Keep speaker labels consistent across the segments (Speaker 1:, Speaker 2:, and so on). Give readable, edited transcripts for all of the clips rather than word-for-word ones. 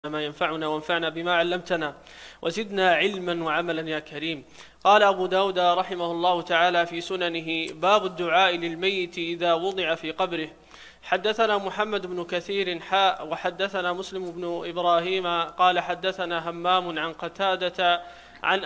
Speaker 1: ما ينفعنا وانفعنا بما علمتنا وزدنا علما وعملا يا كريم. قال أبو داود رحمه الله تعالى في سننه: باب الدعاء للميت إذا وضع في قبره. حدثنا محمد بن كثير وحدثنا مسلم بن إبراهيم قال حدثنا همام عن قتادة عن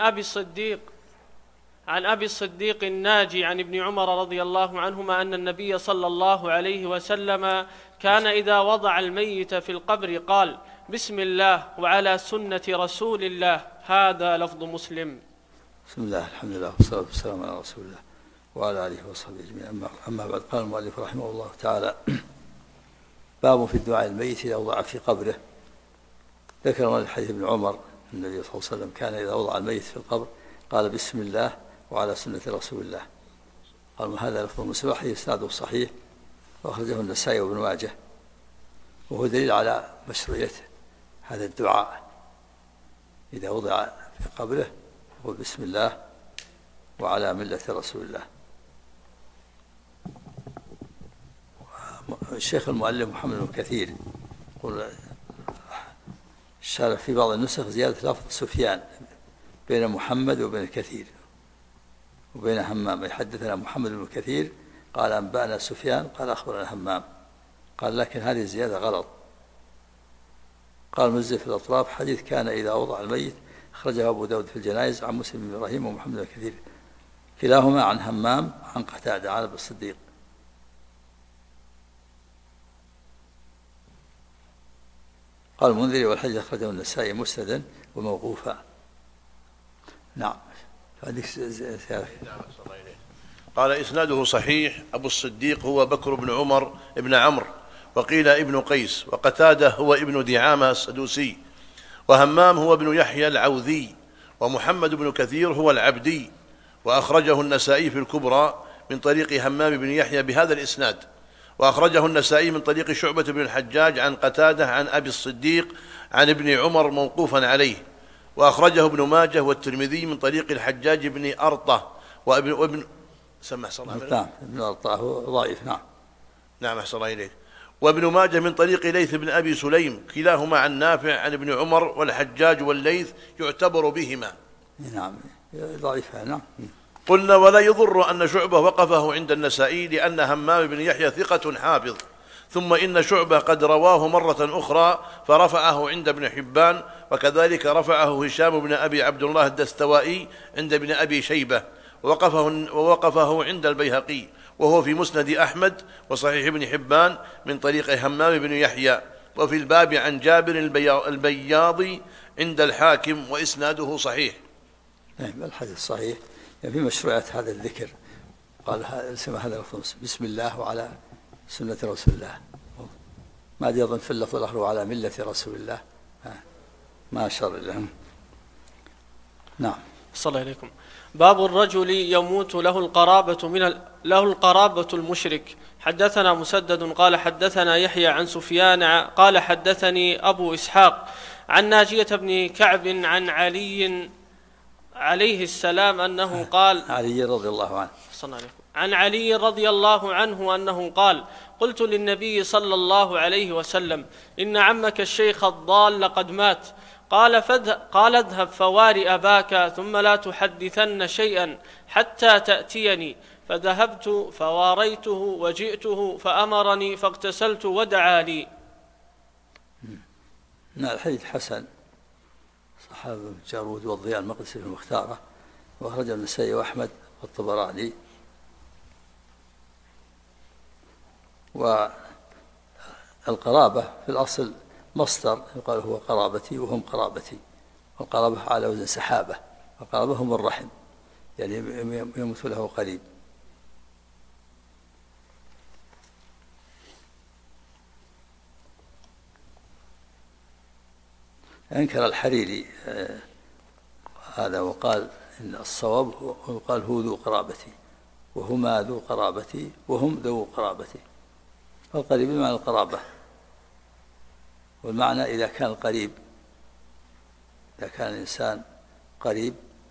Speaker 1: أبي الصديق الناجي عن ابن عمر رضي الله عنهما أن النبي صلى الله عليه وسلم كان إذا وضع الميت في القبر قال: بسم الله وعلى سنة رسول الله. هذا لفظ مسلم.
Speaker 2: بسم الله، الحمد لله والصلاة والسلام على رسول الله وعلى آله وصحبه أجمعين. أما بعد، قال المؤلف رحمه الله تعالى: باب في الدعاء الميت إذا وضع في قبره. ذكر الحديث ابن عمر النبي صلى الله عليه وسلم كان إذا وضع الميت في القبر قال: بسم الله وعلى سنة رسول الله. قال: هذا لفظ مسلم، حديث إسناده صحيح وأخرجه النسائي وابن ماجه، وهو دليل على مشروعية هذا الدعاء إذا وضع في قبره، يقول: بسم الله وعلى ملة رسول الله. الشيخ المؤلف محمد بن كثير يقول الشارح في بعض النسخ زيادة لفظ سفيان بين محمد وبين كثير وبين همام. يحدثنا محمد بن كثير قال: أنبأنا سفيان قال: أخبرنا همام. قال: لكن هذه الزيادة غلط. قال مزي في الأطراف: حديث كان إذا وضع الميت أخرجه أبو داود في الجنائز عن مسلم بن إبراهيم ومحمد بن كثير، كلاهما عن همام عن قتادة عن أبي الصديق. قال المنذري: والحديث أخرجه النسائي مسندا وموقوفا. نعم.
Speaker 3: قال: إسناده صحيح. أبو الصديق هو بكر بن عمر بن عمرو، وقيل ابن قيس، وقتادة هو ابن دعامة السدوسي، وهمام هو ابن يحيى العوذي، ومحمد بن كثير هو العبدي. وأخرجه النسائي في الكبرى من طريق همام بن يحيى بهذا الإسناد، وأخرجه النسائي من طريق شعبة بن الحجاج عن قتادة عن أبي الصديق عن ابن عمر موقوفا عليه. وأخرجه ابن ماجه والترمذي من طريق الحجاج بن أرطة وابن سمح صلاح
Speaker 2: ابن أرطة ضعيف.
Speaker 3: نعم أحسن الله إليك. وابن ماجه من طريق ليث بن أبي سليم، كلاهما عن نافع عن ابن عمر، والحجاج والليث يعتبر بهما.
Speaker 2: نعم ضعيف. نعم.
Speaker 3: قلنا: ولا يضر أن شعبة وقفه عند النسائي لأن همام بن يحيى ثقة حافظ، ثم إن شعبة قد رواه مرة أخرى فرفعه عند ابن حبان، وكذلك رفعه هشام بن أبي عبد الله الدستوائي عند ابن أبي شيبة، ووقفه عند البيهقي، وهو في مسند أحمد وصحيح ابن حبان من طريق همام بن يحيى، وفي الباب عن جابر البياضي عند الحاكم، وإسناده صحيح.
Speaker 2: نعم، الحديث صحيح في مشروعية هذا الذكر. قال: اسم هذا لفظ بسم الله وعلى سنة رسول الله، ما يظن في اللفظ الآخر وعلى ملة رسول الله، ما شر لهم. نعم.
Speaker 1: صلى الله عليكم. باب الرجل يموت له القرابة المشرك. حدثنا مسدد قال حدثنا يحيى عن سفيان قال حدثني أبو إسحاق عن ناجية بن كعب عن علي عليه السلام أنه قال:
Speaker 2: علي رضي الله عنه.
Speaker 1: عن علي رضي الله عنه أنه قال: قلت للنبي صلى الله عليه وسلم: إن عمك الشيخ الضال قد مات. قال: اذهب فواري أباك ثم لا تحدثن شيئا حتى تأتيني. فذهبت فواريته وجئته فأمرني فاغتسلت ودعا لي.
Speaker 2: الحديث حسن، صحابة جارود والضياء المقدسي في المختارة، وأخرجه النسائي وأحمد والطبراني. والقرابة في الأصل مصدر يقال هو قرابتي وهم قرابتي، والقرابة على وزن سحابة، والقرابة هم الرحم، يعني يموت له قريب. أنكر الحريري هذا وقال إن الصواب وقال: هو ذو قرابتي وهما ذو قرابتي وهم ذو قرابتي. فالقريب بمعنى القرابة، والمعنى إذا كان القريب، إذا كان الإنسان قريب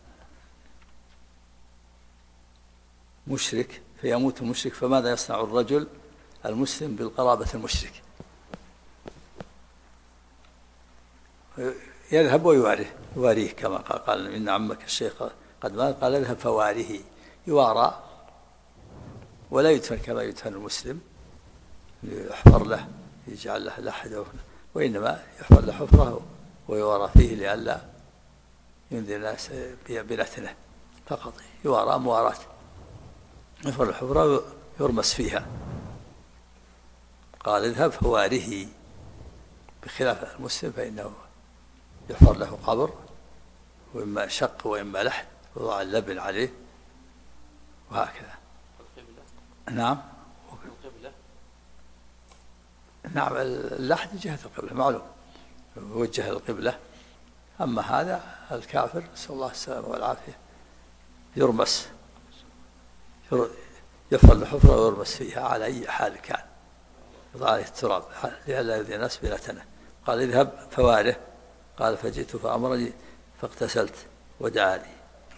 Speaker 2: مشرك فيموت المشرك، فماذا يصنع الرجل المسلم بالقرابة المشرك؟ يذهب يواريه كما قال إن عمك الشيخ قد مات، قال اذهب فواريه، يوارى ولا يدفن كما يدفن المسلم يحفر له يجعل له لحد، وإنما يحفر له حفره ويوارى فيه لئلا ينذر الناس بنتنه فقط، يوارى مواراة، يحفر الحفرة يرمس فيها. قال اذهب فواريه، بخلاف المسلم فإنه يحفر له قبر، وإما شق وإما لحد، وضع اللبن عليه وهكذا. نعم نعم، اللحد جهة القبلة معلوم، وجه القبلة. أما هذا الكافر نسأل الله السلامة والعافية يرمس، يفعل الحفرة ويرمس فيها على أي حال كان، يضع عليه التراب لئلا يؤذي الناس بنتنه. قال اذهب فواره، قال فجئت فأمرني فاغتسلت ودعا لي.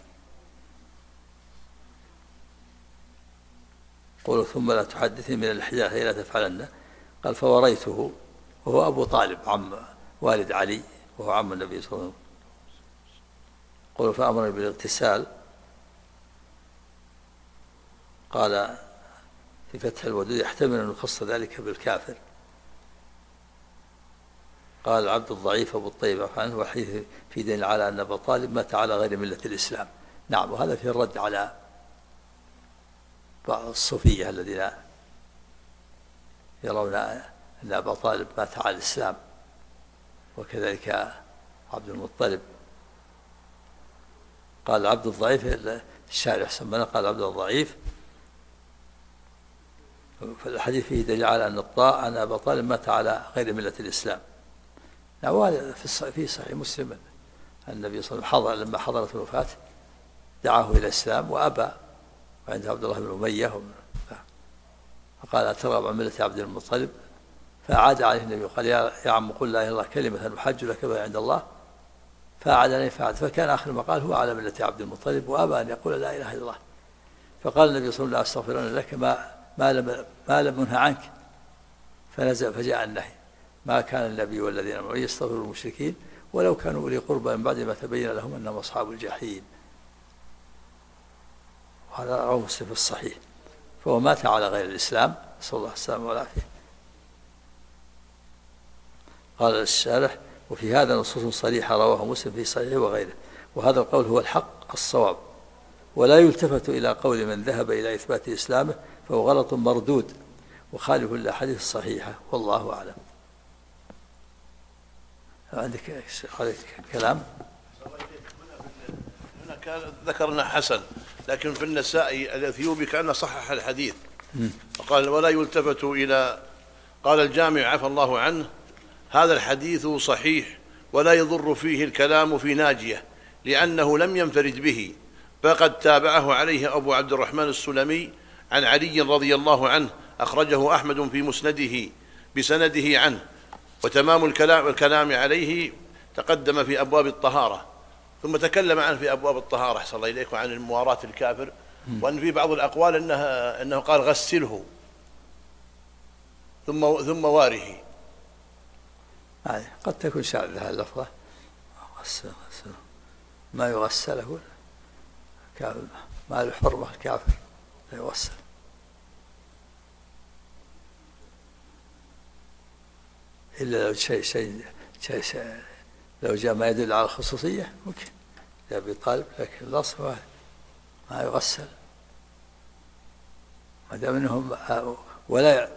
Speaker 2: قولوا ثم لا تحدثني من الحداثة لا تفعلن. قال فوريته، وهو أبو طالب عم والد علي وهو عم النبي صلى الله عليه وسلم. قولوا فأمرني بالاغتسال. قال في فتح الودود يحتمل أن يخص ذلك بالكافر. قال العبد الضعيف أبو الطيب عنه وحديث في دين على أن أبا طالب مات على غير ملة الإسلام. نعم، وهذا في الرد على بعض الصوفية الذين يرون أن أبا طالب مات على الإسلام، وكذلك عبد المطلب. قال العبد الضعيف، الشارع سمنا قال العبد الضعيف، فالحديث فيه دليل على أن أبا طالب مات على غير ملة الإسلام. وهذا في صحيح مسلم النبي صلى الله عليه وسلم لما حضرت الوفاة دعاه إلى الإسلام وأبى، وعنده عبد الله بن أمية، فقال أترغب عن ملة عبد المطلب؟ فأعاد عليه النبي وقال يا عم قل لا إله إلا الله كلمة نحج لك بها عند الله. فأعاد عليه فعاد، فكان آخر ما قال هو على ملة عبد المطلب، وأبى أن يقول لا إله إلا الله. فقال النبي صلى الله عليه وسلم أستغفرن لك ما لم أنه عنك، فنزل فجاء النهي ما كان النبي والذين آمنوا يستغفروا المشركين ولو كانوا أولي قربى من بعد ما تبين لهم أنهم أصحاب الجحيم. وهذا رواه مسلم في الصحيح. فهو مات على غير الإسلام، نسأل الله السلامة والعافية. قال الشارح وفي هذا نصوص صريحة رواه مسلم في صحيحه وغيره، وهذا القول هو الحق الصواب، ولا يلتفت إلى قول من ذهب إلى إثبات إسلامه فهو غلط مردود وخالف الأحاديث الصحيحة، والله أعلم. عندك كلام؟
Speaker 3: هنا ذكرنا حسن، لكن في النسائي الأثيوبي كان صحح الحديث وقال ولا يلتفت إلى، قال الجامع عفى الله عنه هذا الحديث صحيح ولا يضر فيه الكلام في ناجية لأنه لم ينفرد به، فقد تابعه عليه أبو عبد الرحمن السلمي عن علي رضي الله عنه، أخرجه أحمد في مسنده بسنده عنه. وتمام الكلام عليه تقدم في أبواب الطهارة، ثم تكلم عنه في أبواب الطهارة أحسن الله إليك، وعن المواراة الكافر، وأن في بعض الأقوال أنه قال غسله ثم واره.
Speaker 2: قد تكون شاذة اللفظة ما يغسله ما الحرمة الكافر لا يغسل. إلا لو شيء لو جاء ما يدل على الخصوصية ممكن يا أبي طالب، لكن الأصل ما يغسل ما دام أنهم ولا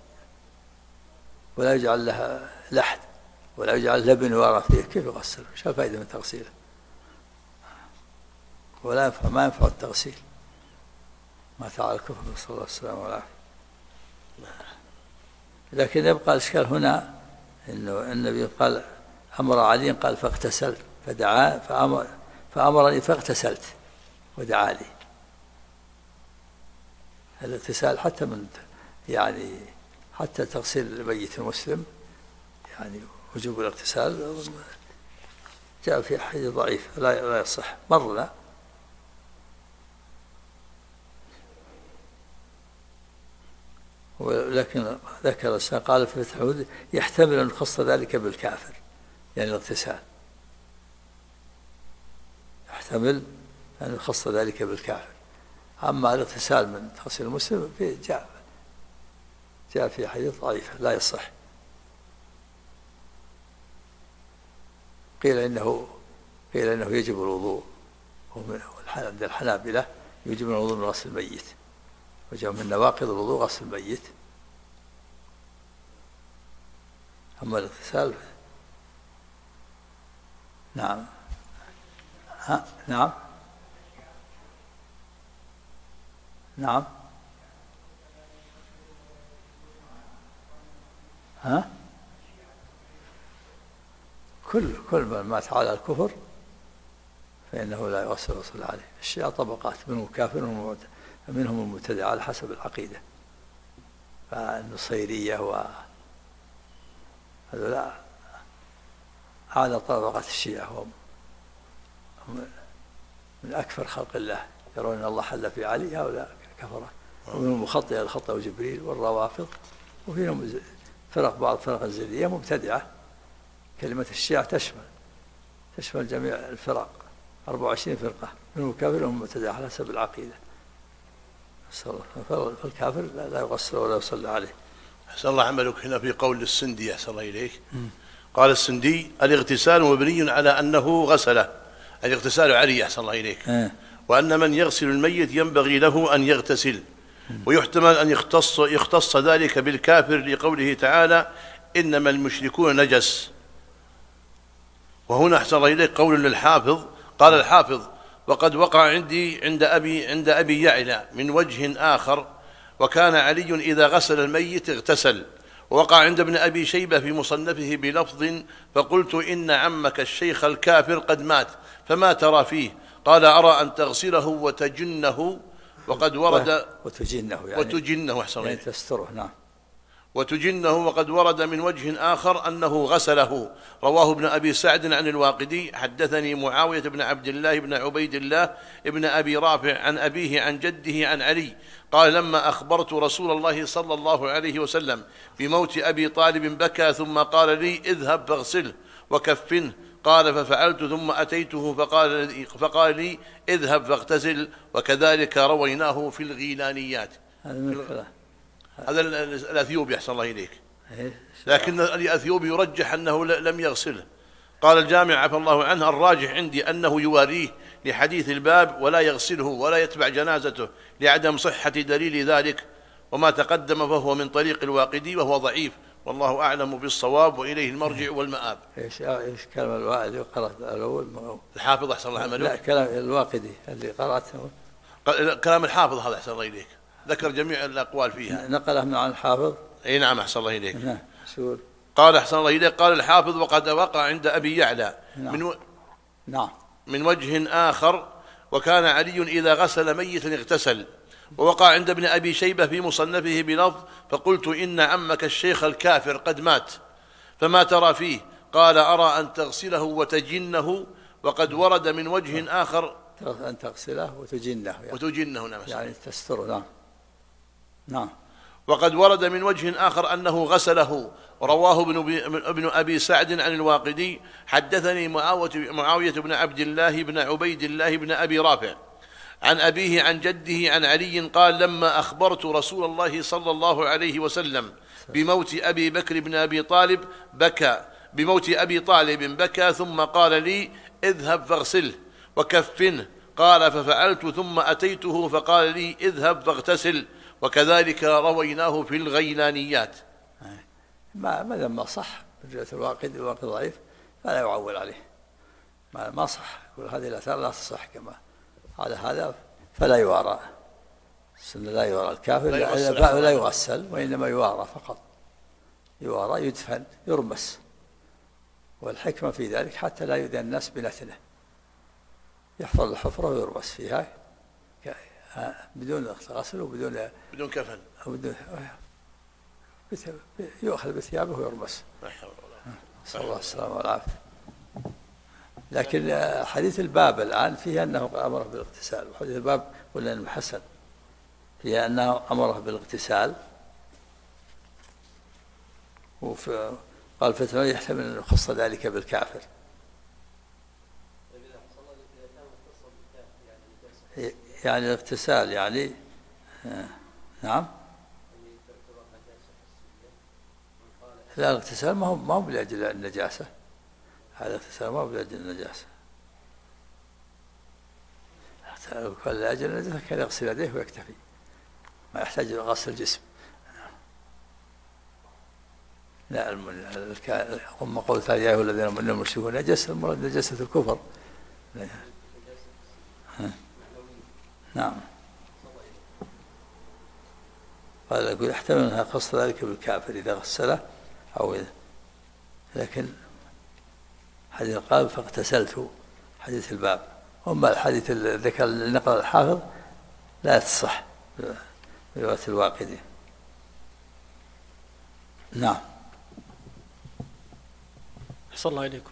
Speaker 2: يجعل لها لحد ولا يجعل لبن وراء فيه، كيف يغسل؟ ايش الفائدة من تغسيله؟ ما ينفع التغسيل، ما تعالى الكفر نسأل الله السلامة والعافية. لكن يبقى الإشكال هنا إنه النبي قال أمر علي قال فاغتسلت فدعا فأمرني فاغتسلت ودعا لي. الاغتسال حتى من حتى تغسيل الميت المسلم وجوب الاغتسال جاء في حديث ضعيف لا يصح مرنا. ولكن ذكر قال في فتح الودود يحتمل أن يخص ذلك بالكافر، يعني الاغتسال، يحتمل أن يخص ذلك بالكافر. أما الاغتسال من تغسيل المسلم جاء في حديث ضعيف لا يصح. قيل إنه يجب الوضوء، عند الحنابلة يجب الوضوء من غسل الميت، وجاء من نواقض الوضوء غسل الميت. أما الاغتسال نعم نعم نعم كل من مات على الكفر فإنه لا يغسل ويصلى عليه. الشيعة طبقات، منهم كافر ومنهم المبتدع على حسب العقيدة، فالنصيرية هذولا أعلى طبقات الشيعة، هم من أكثر خلق الله، يرون أن الله حل في علي، هؤلاء كفرة. ومنهم المخطئة الخطأ وجبريل والروافض، وفيهم بعض فرق الزيدية مبتدعة. كلمة الشيعة تشمل جميع الفرق، 24 فرقة، منهم كافر ومن مبتدع على حسب العقيدة. فالكافر لا يغسل ولا يصلى عليه.
Speaker 3: أحسن الله عملك. هنا في قول السندي أحسن الله إليك، قال السندي: الاغتسال مبني على أنه غسله، الاغتسال عليه أحسن الله إليك، وأن من يغسل الميت ينبغي له أن يغتسل، ويحتمل أن يختص ذلك بالكافر لقوله تعالى: إنما المشركون نجس. وهنا أحسن الله إليك قول للحافظ، قال الحافظ: وقد وقع عندي عند أبي يعلى من وجه آخر، وكان علي إذا غسل الميت اغتسل. ووقع عند ابن أبي شيبة في مصنفه بلفظ: فقلت إن عمك الشيخ الكافر قد مات فما ترى فيه؟ قال: أرى أن تغسله وتجنه. وقد ورد وتجنه أحسن
Speaker 2: يعني تستره. نعم.
Speaker 3: وتجنه. وقد ورد من وجه آخر أنه غسله. رواه ابن أبي سعد عن الواقدي: حدثني معاوية بن عبد الله بن عبيد الله ابن أبي رافع عن أبيه عن جده عن علي قال: لما أخبرت رسول الله صلى الله عليه وسلم بموت أبي طالب بكى، ثم قال لي: اذهب فاغسله وكفنه. قال: ففعلت، ثم أتيته فقال لي: اذهب فاغتسل. وكذلك رويناه في الغيلانيات. هذا الأثيوبي أحسن الله إليك، لكن الأثيوبي يرجح أنه لم يغسله. قال الجامع عفى الله عنه: الراجح عندي أنه يواريه لحديث الباب ولا يغسله ولا يتبع جنازته لعدم صحة دليل ذلك، وما تقدم فهو من طريق الواقدي وهو ضعيف، والله أعلم بالصواب وإليه المرجع والمآب.
Speaker 2: إيش كلام الواقدي قرأت الأول؟
Speaker 3: الحافظ أحسن الله عمله.
Speaker 2: لا، كلام الواقدي اللي قرأته
Speaker 3: كلام الحافظ هذا أحسن الله إليك، ذكر جميع الأقوال فيها،
Speaker 2: نقله من عن الحافظ.
Speaker 3: أي نعم أحسن الله إليك.
Speaker 2: نعم.
Speaker 3: قال أحسن الله إليك، قال الحافظ: وقد وقع عند أبي يعلى من وجه آخر، وكان علي إذا غسل ميتا اغتسل. ووقع عند ابن أبي شيبة في مصنفه بلفظ: فقلت إن عمك الشيخ الكافر قد مات فما ترى فيه؟ قال: أرى أن تغسله وتجنه. وقد ورد من وجه آخر
Speaker 2: أن تغسله
Speaker 3: وتجنه
Speaker 2: يعني تستره. نعم.
Speaker 3: وقد ورد من وجه آخر أنه غسله. رواه ابن أبي سعد عن الواقدي: حدثني معاوية بن عبد الله بن عبيد الله بن أبي رافع عن أبيه عن جده عن علي قال: لما أخبرت رسول الله صلى الله عليه وسلم بموت أبي بكر بن أبي طالب بكى، ثم قال لي: اذهب فاغسله وكفنه. قال: ففعلت، ثم أتيته فقال لي: اذهب فاغتسل. وكذلك رويناه في الغيلانيات.
Speaker 2: ما دام صح رجعة الواقد ضعيف فلا يعول عليه، ما صح، يقول هذه الآثار لا تصح كما على هذا، فلا يوارى. السنة لا يوارى الكافر، لا يغسل، وإنما يوارى فقط، يوارى، يدفن، يرمس. والحكمة في ذلك حتى لا يؤذي الناس بنتنه، يحفر الحفرة ويرمس فيها بدون غسل وبدون
Speaker 3: كفن،
Speaker 2: يؤخذ بثيابه ويرمس. صلى الله السلامة والعافية. لكن حديث الباب الآن فيه أنه أمره بالاغتسال، وحديث الباب ولا المحسن فيه أنه أمره بالاغتسال. قال فتنة يحتمل أن يخص ذلك بالكافر. يعني الاغتسال يعني نعم. لا الاغتسال ما هو لأجل النجاسة، هذا الاغتسال ما هو لأجل النجاسة، كان لأجل النجاسة كان يغسل يديه ويكتفي، ما يحتاج إلى غسل الجسم. لا ثم قول تعالى يا أيها الذين آمنوا إنما المشركون نجس، المراد نجاسة الكفر. نعم. قال يقول يحتمل أنها خص ذلك بالكافر إذا غسله أو إذا، لكن حديث قال فاغتسلت حديث الباب، أما الحديث ذكر النقل الحافظ لا تصح برواية الواقدي. نعم.
Speaker 1: أحسن الله إليكم.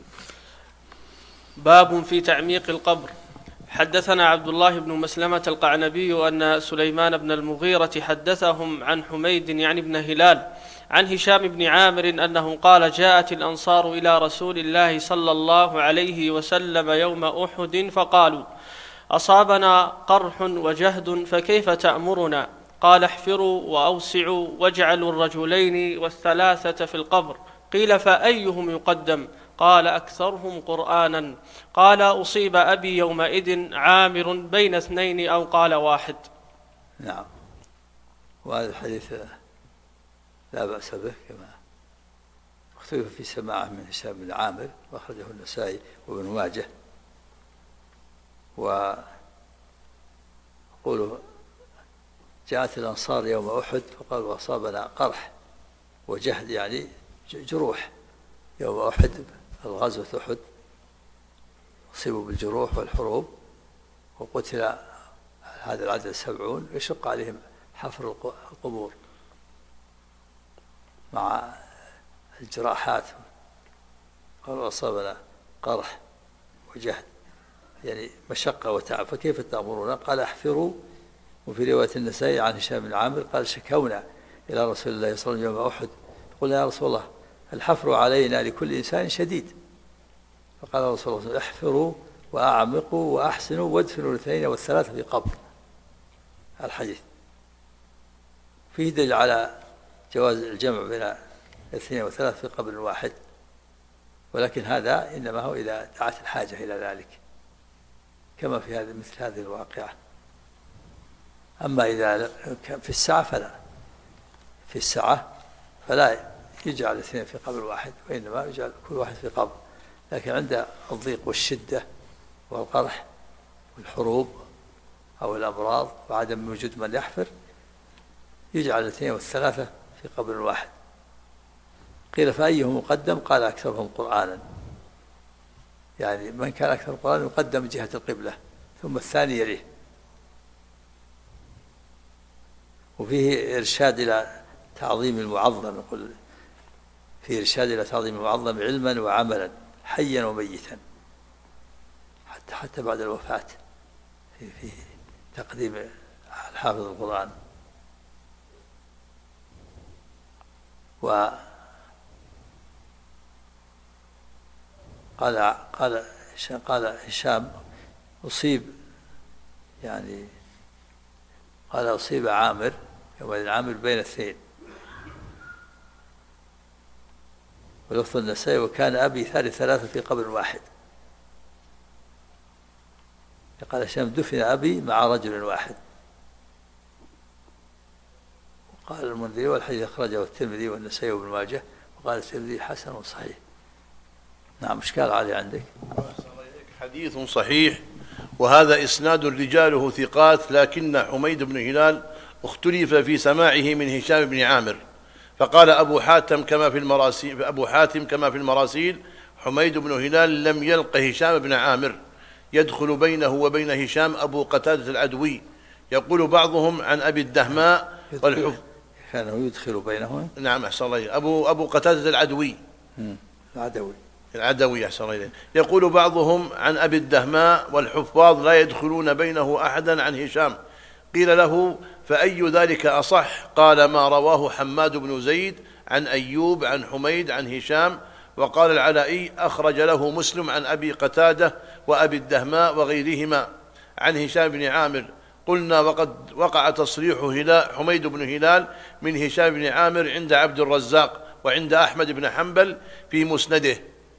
Speaker 1: باب في تعميق القبر. حدثنا عبد الله بن مسلمة القعنبي أن سليمان بن المغيرة حدثهم عن حميد يعني بن هلال عن هشام بن عامر أنه قال جاءت الأنصار إلى رسول الله صلى الله عليه وسلم يوم أحد فقالوا أصابنا قرح وجهد فكيف تأمرنا؟ قال احفروا وأوسعوا واجعلوا الرجلين والثلاثة في القبر. قيل فأيهم يقدم؟ قال أكثرهم قرآنا. قال أصيب أبي يومئذ عامر بين اثنين أو قال واحد.
Speaker 2: نعم. وهذا الحديث لا بأس به كما اختلف في سماعه من هشام بن عامر وأخرجه النسائي وابن ماجه. وقولوا جاءت الأنصار يوم أحد فقالوا أصابنا قرح وجهد يعني جروح يوم أحد، الغزوة أحد أصيبوا بالجروح والحروب وقتل هذا العدد 70 يشق عليهم حفر القبور مع الجراحات. قالوا أصابنا قرح وجهد يعني مشقة وتعب فكيف تأمرون؟ قال احفروا. وفي رواية النسائي عن هشام بن عامر قال شكونا إلى رسول الله صلى الله عليه وسلم يوم أحد قلنا يا رسول الله الحفر علينا لكل إنسان شديد، فقال رسول الله احفروا وأعمقوا وأحسنوا وادفنوا الاثنين والثلاثة في قبر. الحديث فيه دليل على جواز الجمع بين الاثنين والثلاثة في قبر واحد، ولكن هذا إنما هو إذا دعت الحاجة إلى ذلك كما في هذه مثل هذه الواقعة. أما إذا في السعة فلا، في السعة فلا يجعل الاثنين في قبر واحد وإنما يجعل كل واحد في قبر، لكن عند الضيق والشدة والقرح والحروب أو الأمراض وعدم وجود من يحفر يجعل الاثنين والثلاثة في قبر واحد. قيل فأيهم مقدم؟ قال أكثرهم قرآنا، يعني من كان أكثر قرآن يقدم جهة القبلة ثم الثاني يليه. وفيه إرشاد إلى تعظيم المعظم، يقول فيه إرشاد إلى تعظيم المعظم علما وعملا حيا وميتا حتى بعد الوفاة في تقديم الحافظ القرآن. قال هشام أصيب يعني قال أصيب عامر يومئذ عامر بين اثنين، ولفظ النسائي وكان أبي ثلاثة في قبر واحد. قال هشام دفن أبي مع رجل واحد. وقال المنذري والحديث أخرجه الترمذي والنسائي وابن ماجه وقال الترمذي حسن صحيح. نعم. إشكال عالي عندك؟
Speaker 3: حديث صحيح وهذا إسناد رجاله ثقات، لكن حميد بن هلال اختلف في سماعه من هشام بن عامر، فقال أبو حاتم كما في المراسيل حميد بن هلال لم يلق هشام بن عامر، يدخل بينه وبين هشام أبو قتادة العدوي. يقول بعضهم عن أبي الدهماء
Speaker 2: كان يدخل بينهم.
Speaker 3: نعم أحسن الله. أبو قتادة العدوي العدوي أحسن الله. يقول بعضهم عن أبي الدهماء والحفاظ لا يدخلون بينه أحدا عن هشام. قيل له فأي ذلك أصح؟ قال ما رواه حماد بن زيد عن أيوب عن حميد عن هشام. وقال العلائي أخرج له مسلم عن أبي قتادة وأبي الدهماء وغيرهما عن هشام بن عامر. قلنا وقد وقع تصريح حميد بن هلال من هشام بن عامر عند عبد الرزاق وعند أحمد بن حنبل في مسنده.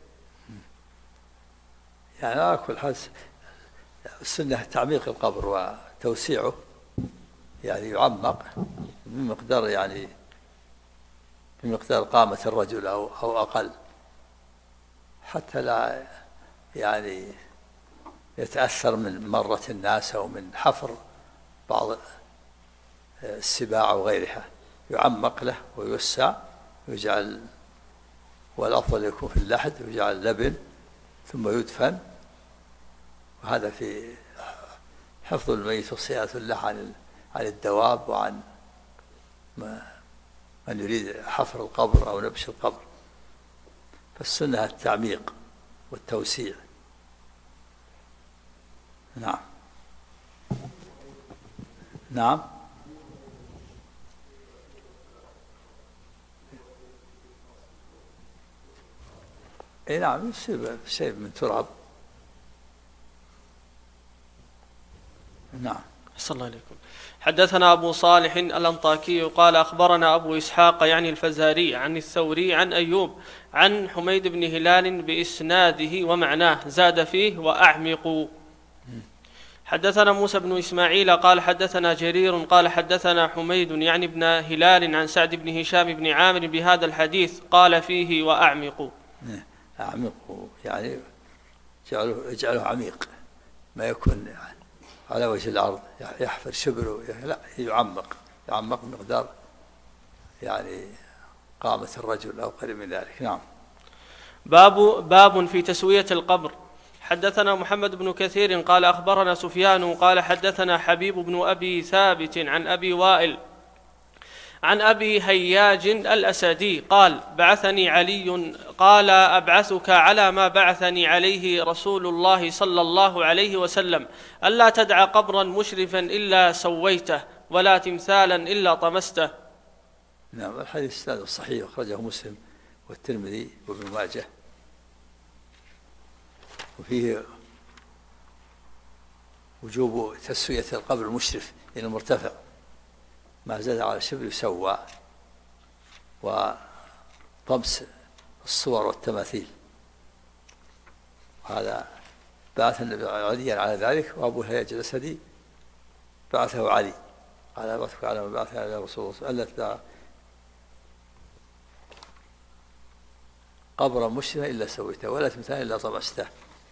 Speaker 2: يعني على كل حال السنة تعميق القبر وتوسيعه، يعني يعمق بمقدار يعني بمقدار قامة الرجل أو أقل، حتى لا يعني يتأثر من مرة الناس أو من حفر بعض السباع وغيرها. يعمق له ويوسع ويجعل، والأفضل يكون في اللحد ويجعل لبن ثم يدفن، وهذا في حفظ الميت وصيانة له عن الدواب وعن من يريد حفر القبر أو نبش القبر. فالسنة التعميق والتوسيع. نعم نعم. اي نعم، يصير شيء من تراب. نعم.
Speaker 1: صلى الله عليكم. حدثنا أبو صالح الأنطاكي قال أخبرنا أبو إسحاق يعني الفزاري عن الثوري عن أيوب عن حميد بن هلال بإسناده ومعناه، زاد فيه وأعمقوا. حدثنا موسى بن إسماعيل قال حدثنا جرير قال حدثنا حميد يعني ابن هلال عن سعد بن هشام بن عامر بهذا الحديث، قال فيه وأعمقوا.
Speaker 2: أعمقوا يعني اجعله عميق، ما يكون يعني على وجه الأرض يحفر شبر، لا، يعمق مقدار يعني قامة الرجل أو قريب من ذلك. نعم.
Speaker 1: باب في تسوية القبر. حدثنا محمد بن كثير قال أخبرنا سفيان قال حدثنا حبيب بن أبي ثابت عن أبي وائل عن أبي هياج الأسدي قال بعثني علي، قال أبعثك على ما بعثني عليه رسول الله صلى الله عليه وسلم، ألا تدع قبرا مشرفا إلا سويته ولا تمثالا إلا طمسته.
Speaker 2: نعم. الحديث هذا صحيح، أخرجه مسلم والترمذي وابن ماجه، وفيه وجوب تسوية القبر المشرف إلى المرتفع، ما زاد على شبر يسوى، وطمس الصور والتماثيل. هذا بعث النبي عليا على ذلك، وأبو هياج الأسدي بعثه علي، قال أبعثك على ما بعث على رسول الله ألا تدع قبرا مشرفا إلا سويته ولا تمثالا إلا طمسته.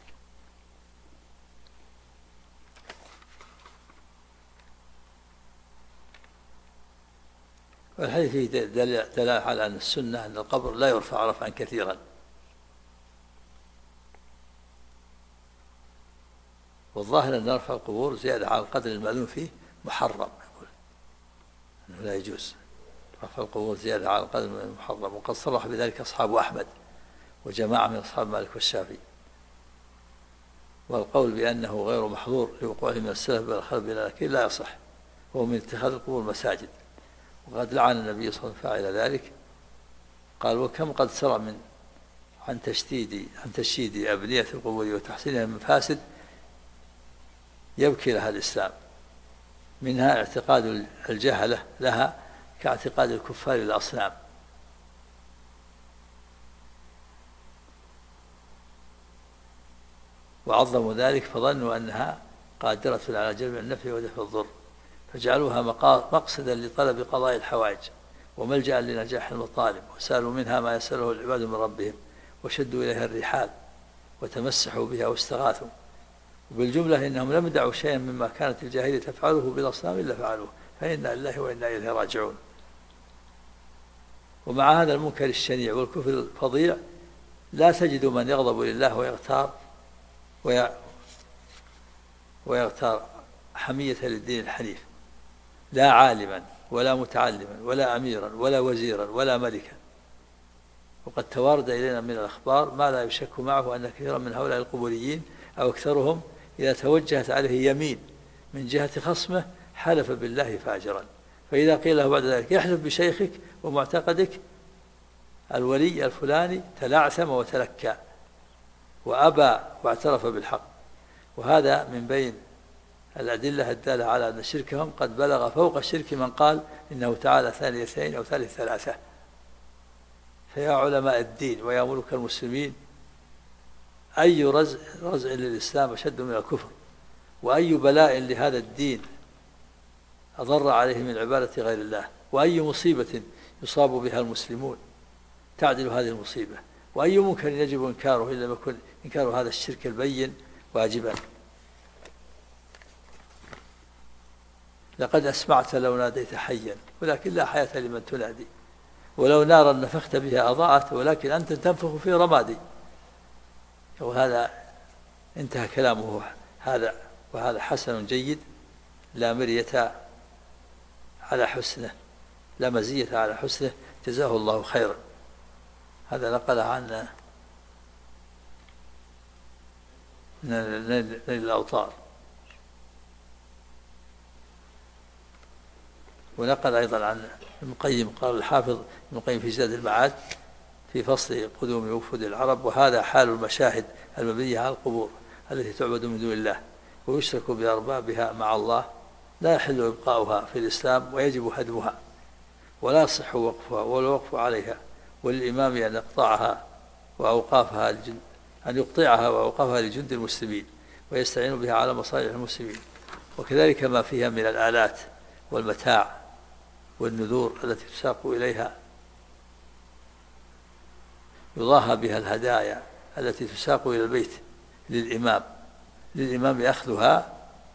Speaker 2: والحديث فيه دلالة على أن السنة أن القبر لا يرفع رفعا كثيرا، والظاهر أن رفع القبور زيادة على القدر المأذون فيه محرم، يقول أنه لا يجوز رفع القبور زيادة على القدر محرم، وقد صرح بذلك أصحاب أحمد وجماعة من أصحاب مالك والشافعي. والقول بأنه غير محظور لوقوعه من السلف بالخلف بلا نكير لا يصح، وهو من اتخاذ القبور مساجد، وقد لعن النبي صلى الله عليه وسلم فاعل ذلك. قال وكم قد سرع عن تشييد أبنية القبور وتحسينها من مفاسد يبكي لها الإسلام، منها اعتقاد الجهلة لها كاعتقاد الكفار للأصنام. وعظموا ذلك فظنوا أنها قادرة على جلب النفع ودفع الضر، فجعلوها مقصدا لطلب قضاء الحوائج وملجأ لنجاح المطالب، وسالوا منها ما يسأله العباد من ربهم، وشدوا إليها الرحال وتمسحوا بها واستغاثوا. وبالجملة إنهم لم يدعوا شيئا مما كانت الجاهلية تفعله بالأصنام إلا فعلوه، فإنا لله وإنا إليه راجعون. ومع هذا المنكر الشنيع والكفر الفظيع لا تجد من يغضب لله ويغتار حمية للدين الحنيف، لا عالما ولا متعلما ولا أميرا ولا وزيرا ولا ملكا. وقد توارد إلينا من الأخبار ما لا يشك معه أن كثيرا من هؤلاء القبوريين أو أكثرهم إذا توجهت عليه يمين من جهة خصمه حلف بالله فاجرا، فإذا قيل له بعد ذلك يحلف بشيخك ومعتقدك الولي الفلاني تلعثم وتلكى وأبى واعترف بالحق. وهذا من بين الأدلة الدالة على أن شركهم قد بلغ فوق شرك من قال إنه تعالى ثاني اثنين أو ثالث ثلاثة. فيا علماء الدين ويا ملوك المسلمين، أي رزع للإسلام أشد من الكفر، وأي بلاء لهذا الدين أضر عليه من عبادة غير الله، وأي مصيبة يصاب بها المسلمون تعدل هذه المصيبة، وأي منكر يجب إنكاره إلا ما يكون إنكار هذا الشرك البين واجبا. لقد أسمعت لو ناديت حيا ولكن لا حياة لمن تنادي، ولو نارا نفخت بها أضاءت ولكن أنت تنفخ في رمادي. وهذا انتهى كلامه هذا، وهذا حسن جيد لا مرية على حسنه، لا مزية على حسنه، جزاه الله خيرا. هذا نقل عن نيل الأوطار، ونقل أيضا عن ابن القيم. قال الحافظ ابن القيم في زاد المعاد في فصل قدوم وفود العرب: وهذا حال المشاهد المبنية على القبور التي تعبد من دون الله ويشرك بأربابها مع الله، لا يحل إبقاؤها في الإسلام ويجب هدمها، ولا يصح وقفها ولا وقف عليها، وللإمام أن يقطعها وأوقافها لجند المسلمين ويستعين بها على مصالح المسلمين، وكذلك ما فيها من الآلات والمتاع والنذور التي تساق إليها، يضاهى بها الهدايا التي تساق إلى البيت للإمام أخذها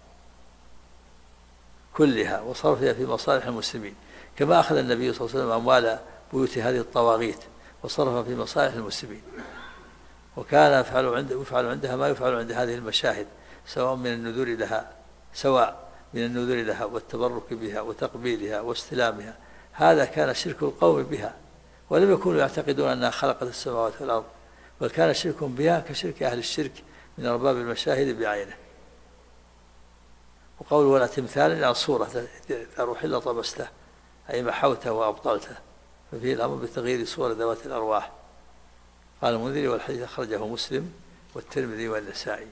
Speaker 2: كلها وصرفها في مصالح المسلمين، كما أخذ النبي صلى الله عليه وسلم أموال بيوت هذه الطواغيت وصرفها في مصالح المسلمين. وكان يفعل عندها ما يفعل عند هذه المشاهد، سواء من النذور لها والتبرك بها وتقبيلها واستلامها. هذا كان شرك القوم بها، ولم يكونوا يعتقدون أنها خلقت السماوات والأرض، بل كان شركهم بها كشرك أهل الشرك من أرباب المشاهد بعينه. وقوله ولا تمثال عن صورة إذا رحل طمسته، أي محوته وأبطلته، ففيه الأمر بتغيير صور ذوات الأرواح. قال المنذري: والحديث أخرجه مسلم والترمذي والنسائي.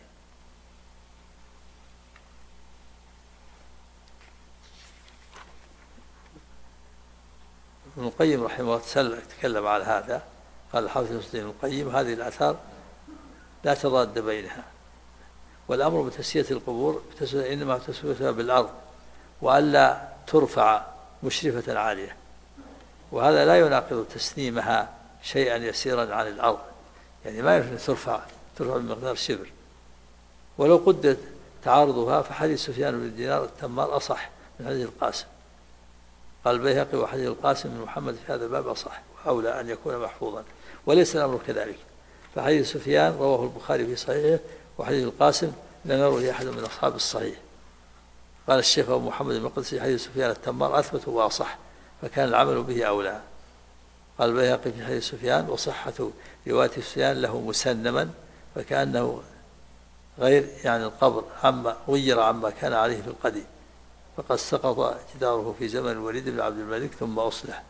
Speaker 2: ابن القيم رحمه الله تكلم على هذا. قال الحافظ ابن القيم: هذه الآثار لا تضاد بينها، والأمر بتسوية القبور إنما تسويتها بالأرض، وألا ترفع مشرفة عالية، وهذا لا يناقض تسنيمها شيئا يسيرا عن الأرض، يعني ما يمكن ترفع بمقدار شبر. ولو قدر تعارضها فحديث سفيان بن دينار التمار أصح من حديث القاسم. قال البيهقي: وحديث القاسم من محمد في هذا الباب أصح وأولى أن يكون محفوظا، وليس الأمر كذلك، فحديث سفيان رواه البخاري في صحيحه، وحديث القاسم لم يروه أحد من أصحاب الصحيح. قال الشيخ أبو محمد المقدسي: حديث سفيان التمار أثبت وأصح، فكان العمل به أولى. قال البيهقي في حديث سفيان: وصحة رواية سفيان له مسنما، فكأنه غير يعني القبر غير عما كان عليه في القديم، فقد سقط جداره في زمن الوليد بن عبد الملك ثم أصلح.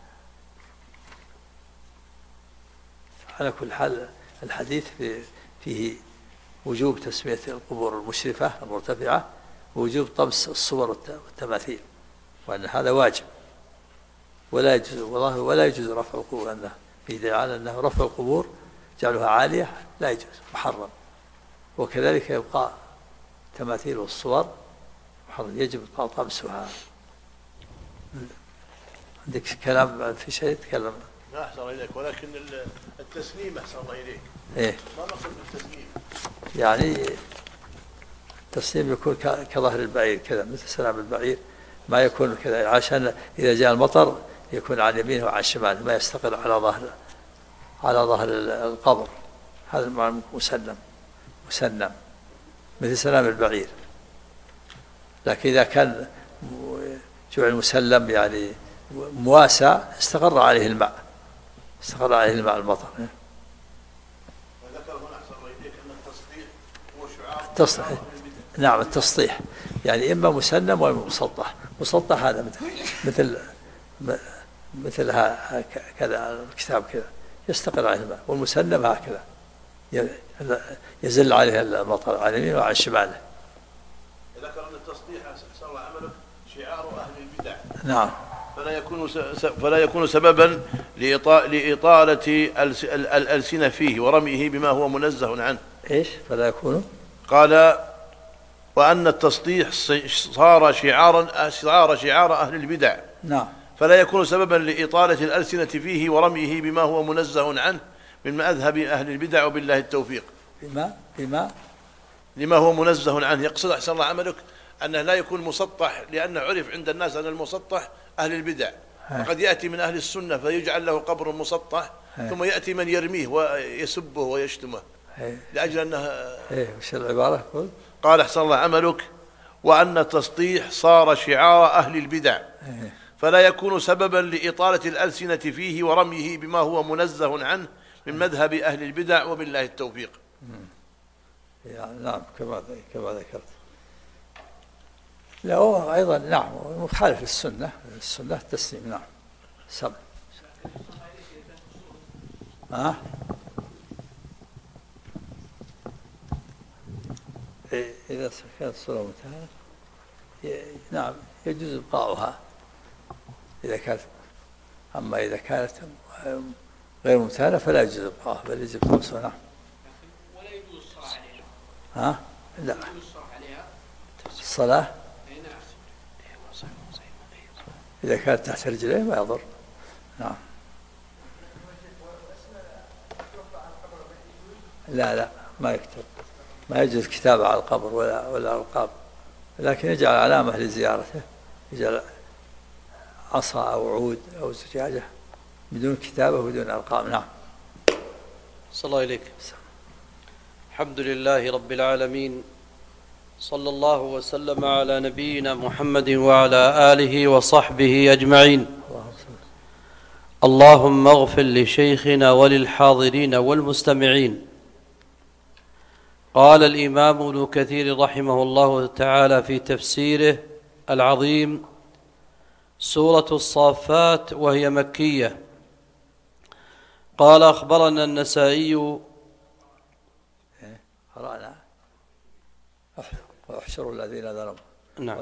Speaker 2: على كل حال الحديث فيه وجوب تسمية القبور المشرفة المرتفعة، ووجوب طمس الصور والتماثيل، وأن هذا واجب، ولا يجوز والله ولا يجوز رفع القبور، أنه في دليل على أنه رفع القبور جعلها عالية لا يجوز، محرم. وكذلك يبقى التماثيل والصور محرم، يجب طمسها. عندك كلام في شيء تكلم؟
Speaker 3: لا أحسن إليك، ولكن التسنيم أحسن الله إليك.
Speaker 2: إيه؟
Speaker 3: ما مقصود بالتسنيم؟
Speaker 2: يعني التسنيم يكون كظهر البعير كذا، مثل سلام البعير، ما يكون كذا، عشان إذا جاء المطر يكون عن يمينه وعن شماله، ما يستقر على ظهر القبر. هذا المعنى مسنم مثل سلام البعير. لكن إذا كان جعل مسلم يعني مواسع استقر عليه الماء المطر.
Speaker 3: وذكر هنا أحسن الله إليك أن التسطيح هو شعار
Speaker 2: التسطيح. نعم، التسطيح يعني إما مسنم وإما مسطح هذا مثل كذا الكتاب كذا يستقر عليه الماء، والمسنم هكذا يزل عليه المطر على اليمين وعلى شماله.
Speaker 3: ذكر أن التصديح أحسن الله عملك شعار أهل البدع.
Speaker 2: نعم.
Speaker 3: فلا يكون سببا لإطالة الألسنة فيه ورميه بما هو منزه عنه.
Speaker 2: إيش؟ فلا يكون.
Speaker 3: قال: وأن التصديح صار شعار أهل البدع.
Speaker 2: نعم.
Speaker 3: فلا يكون سببا لإطالة الألسنة فيه ورميه بما هو منزه عنه من مذهب أهل البدع، وبالله التوفيق. لما هو منزه عنه، يقصد أحسن الله عملك أنه لا يكون مسطح، لأنه عرف عند الناس أن المسطح أهل البدع، وقد يأتي من أهل السنة فيجعل له قبر مسطح، ثم يأتي من يرميه ويسبه ويشتمه لأجل أنه
Speaker 2: وش العبارة؟
Speaker 3: قال أحسن الله عملك: وأن التسطيح صار شعار أهل البدع، فلا يكون سببا لإطالة الألسنة فيه ورميه بما هو منزه عنه من مذهب أهل البدع، وبالله التوفيق.
Speaker 2: نعم، كما ذكرت. لا، هو أيضا نعم مخالف للسنة التسليم. نعم. سبع. إذا كانت الصورة منتهية نعم يجوز إبقاؤها إذا كانت، أما إذا كانت غير ممتهنة فلا يجوز إبقاؤها، بل يجب خمسها. نعم.
Speaker 1: ولا يجوز الصلاة عليها.
Speaker 2: لا.
Speaker 1: يجوز الصلاة عليها.
Speaker 2: الصلاة إذا كانت تحت رجليه ما يضر. نعم. لا ما يكتب، ما يجوز كتابة على القبر ولا ألقاب، لكن يجعل علامة لزيارته، يجعل عصا أو عود أو زجاجة بدون كتابة وبدون ألقاب. نعم.
Speaker 4: صلى الله إليك. الحمد لله رب العالمين، صلى الله وسلم على نبينا محمد وعلى آله وصحبه أجمعين. اللهم اغفر لشيخنا وللحاضرين والمستمعين. قال الإمام ابن كثير رحمه الله تعالى في تفسيره العظيم: سورة الصافات وهي مكية. قال: أخبرنا النسائي.
Speaker 2: قرأنا واحشروا الذين ظلموا.
Speaker 4: نعم.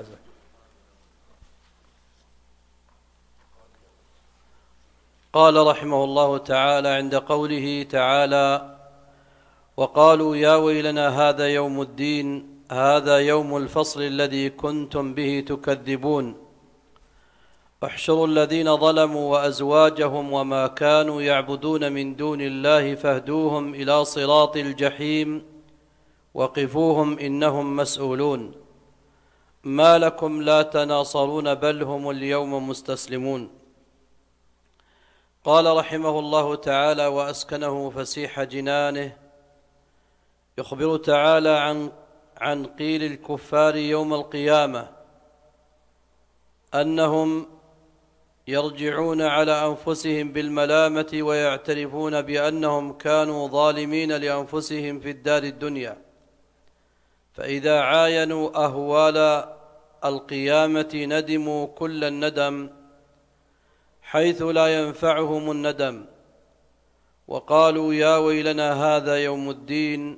Speaker 4: قال رحمه الله تعالى عند قوله تعالى: وقالوا يا ويلنا هذا يوم الدين، هذا يوم الفصل الذي كنتم به تكذبون. احشروا الذين ظلموا وأزواجهم وما كانوا يعبدون من دون الله فاهدوهم إلى صراط الجحيم وقفوهم إنهم مسؤولون. ما لكم لا تناصرون بل هم اليوم مستسلمون. قال رحمه الله تعالى وأسكنه فسيح جنانه: يخبر تعالى عن قيل الكفار يوم القيامة أنهم يرجعون على أنفسهم بالملامة ويعترفون بأنهم كانوا ظالمين لأنفسهم في الدار الدنيا، فإذا عاينوا أهوال القيامة ندموا كل الندم حيث لا ينفعهم الندم، وقالوا يا ويلنا هذا يوم الدين،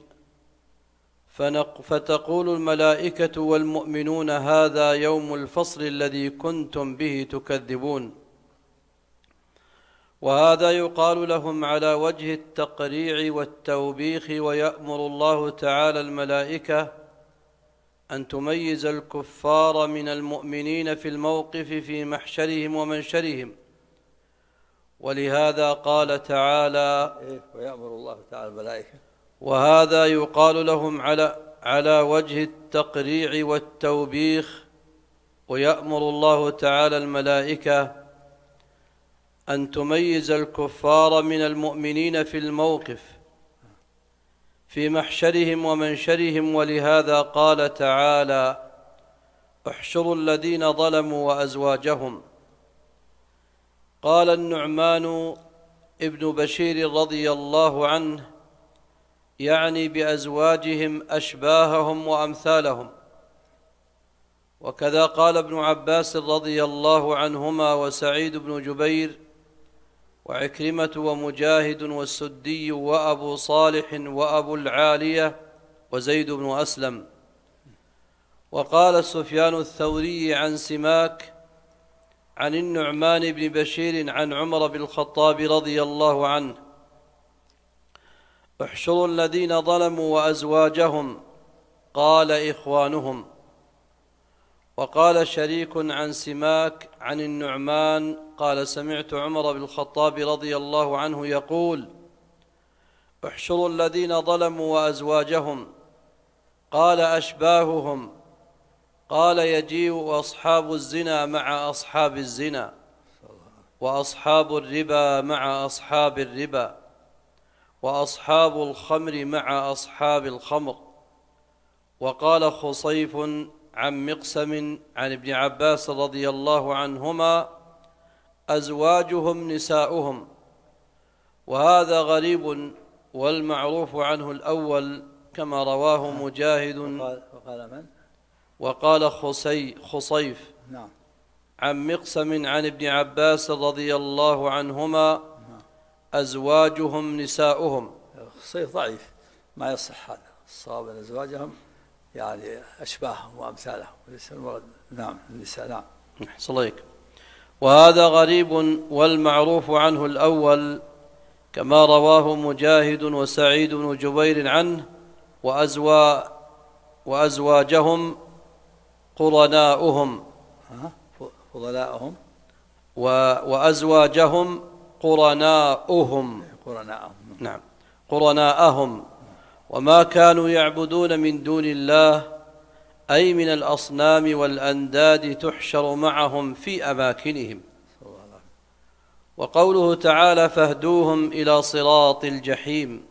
Speaker 4: فتقول الملائكة والمؤمنون هذا يوم الفصل الذي كنتم به تكذبون. وهذا يقال لهم على وجه التقريع والتوبيخ، ويأمر الله تعالى الملائكة أن تميز الكفار من المؤمنين في الموقف في محشرهم ومنشرهم. ولهذا قال تعالى:
Speaker 2: ويأمر الله تعالى الملائكة.
Speaker 4: وهذا يقال لهم على وجه التقريع والتوبيخ، ويأمر الله تعالى الملائكة أن تميز الكفار من المؤمنين في الموقف في محشرهم ومنشرهم. ولهذا قال تعالى: احشروا الذين ظلموا وأزواجهم. قال النعمان ابن بشير رضي الله عنه: يعني بأزواجهم أشباههم وأمثالهم. وكذا قال ابن عباس رضي الله عنهما وسعيد بن جبير: وعكرمة ومجاهد والسدي وأبو صالح وأبو العالية وزيد بن أسلم. وقال سفيان الثوري عن سماك عن النعمان بن بشير عن عمر بن الخطاب رضي الله عنه: احشروا الذين ظلموا وأزواجهم، قال إخوانهم. وقال شريك عن سماك عن النعمان قال: سمعت عمر بن الخطاب رضي الله عنه يقول: احشروا الذين ظلموا وأزواجهم، قال: أشباههم، قال: يجيء أصحاب الزنا مع أصحاب الزنا، وأصحاب الربا مع أصحاب الربا، وأصحاب الخمر مع أصحاب الخمر. وقال خصيف عن مقسم عن ابن عباس رضي الله عنهما: أزواجهم نساؤهم. وهذا غريب، والمعروف عنه الأول كما رواه مجاهد.
Speaker 2: وقال من؟
Speaker 4: وقال خصيف
Speaker 2: نعم
Speaker 4: عن مقسم عن ابن عباس رضي الله عنهما: أزواجهم نساؤهم.
Speaker 2: خصيف ضعيف، ما يصح هذا. الصواب أن أزواجهم يعني أشباههم وأمثالهم، وليس المراد نعم النساء. نعم.
Speaker 4: أحسن الله عليك. وهذا غريب، والمعروف عنه الأول كما رواه مجاهد وسعيد بن جبير عنه: وأزواجهم قرناؤهم.
Speaker 2: فضلاءهم
Speaker 4: وأزواجهم قرناؤهم. نعم، قرناءهم. وما كانوا يعبدون من دون الله، أي من الأصنام والأنداد، تحشر معهم في أماكنهم. وقوله تعالى: فاهدوهم إلى صراط الجحيم،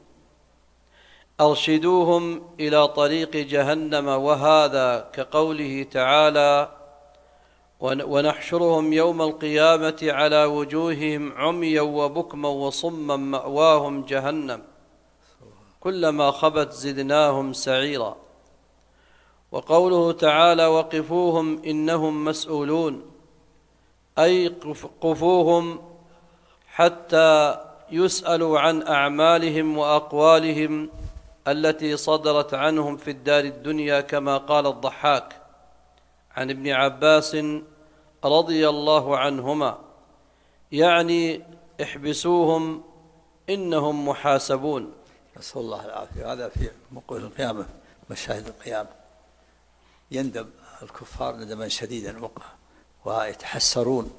Speaker 4: أرشدوهم إلى طريق جهنم. وهذا كقوله تعالى: ونحشرهم يوم القيامة على وجوههم عميا وبكما وصما مأواهم جهنم، كلما خبت زدناهم سعيرا. وقوله تعالى: وقفوهم إنهم مسؤولون، أي قفوهم حتى يسألوا عن أعمالهم وأقوالهم التي صدرت عنهم في الدار الدنيا، كما قال الضحاك عن ابن عباس رضي الله عنهما، يعني احبسوهم إنهم محاسبون.
Speaker 2: نسأل الله العافية. هذا في موقف القيامة، مشاهد القيامة، يندم الكفار ندما شديدا ويتحسرون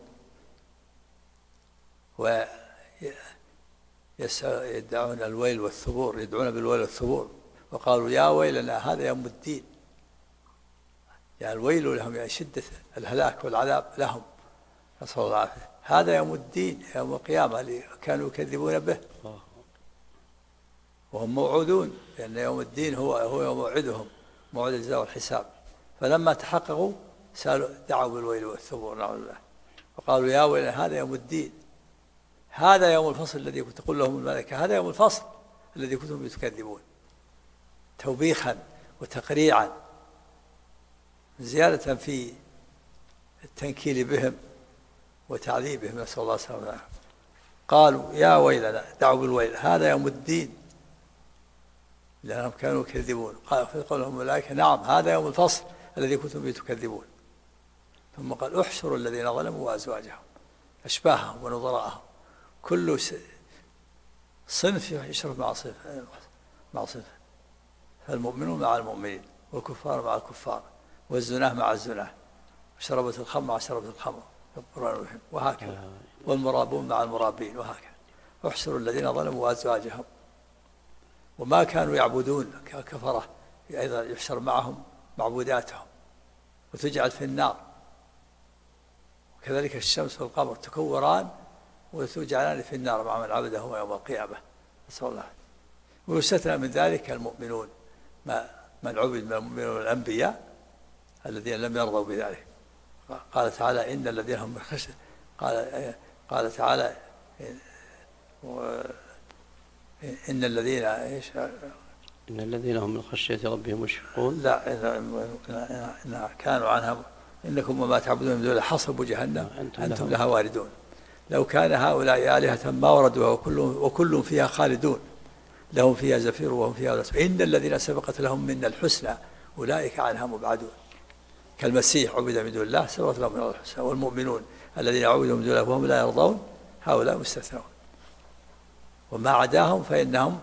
Speaker 2: ويدعون الويل والثبور، يدعون بالويل والثبور، وقالوا: يا ويلنا هذا يوم الدين، يا الويل لهم، يا شدة الهلاك والعذاب لهم، نسأل الله العافية. هذا يوم الدين، يوم القيامة اللي كانوا يكذبون به، وهم موعودون، لأن يوم الدين هو يوم موعدهم، موعد الجزاء والحساب. فلما تحققوا دعوا بالويل والثبور، نعوذ بالله، وقالوا: يا ويلنا هذا يوم الدين، هذا يوم الفصل الذي كنت تقول لهم الملائكة، هذا يوم الفصل الذي كنتم تكذبون، توبيخا وتقريعا، زيادة في التنكيل بهم وتعذيبهم، نسأل الله السلامة. قالوا: يا ويلنا، دعوا بالويل، هذا يوم الدين، لأنهم كانوا يكذبون. قال لهم الملائكة: نعم، هذا يوم الفصل الذي كنتم به تكذبون. ثم قال: احشروا الذين ظلموا وأزواجهم، أشباههم ونظراءهم، كل صنف يشرب مع صنف، فالمؤمنون مع المؤمنين، والكفار مع الكفار، والزناه مع الزناه، وشربة الخمر مع شربة الخمر، وهكذا، والمرابون مع المرابين، وهكذا. احشروا الذين ظلموا وأزواجهم، وما كانوا يعبدون كفرة أيضا يحشر معهم معبوداتهم وتجعل في النار. وكذلك الشمس والقمر تكوران وتجعلان في النار مع من عبدهما يوم القيامة، نسأل الله. ويستثنى من ذلك المؤمنون، من عبد من المؤمنين والأنبياء الذين لم يرضوا بذلك. قال تعالى: إن الذين هم من خشية، قال تعالى: إن الذين
Speaker 4: إن الذين هم من خشية ربهم مشفقون.
Speaker 2: لا، إن كانوا عنها، إنكم وما تعبدون من دون الله حصبوا جهنم أنتم لها واردون. لو كان هؤلاء آلهة ما وردوها وكل فيها خالدون لهم فيها زفير وهم فيها لا يسمعون إن الذين سبقت لهم منا الحسنى أولئك عنها مبعدون. كالمسيح عبد من دون الله سبقت لهم من الحسنى، والمؤمنون الذين عبدوا من دون الله وهم لا يرضون هؤلاء مستثنون، وما عداهم فإنهم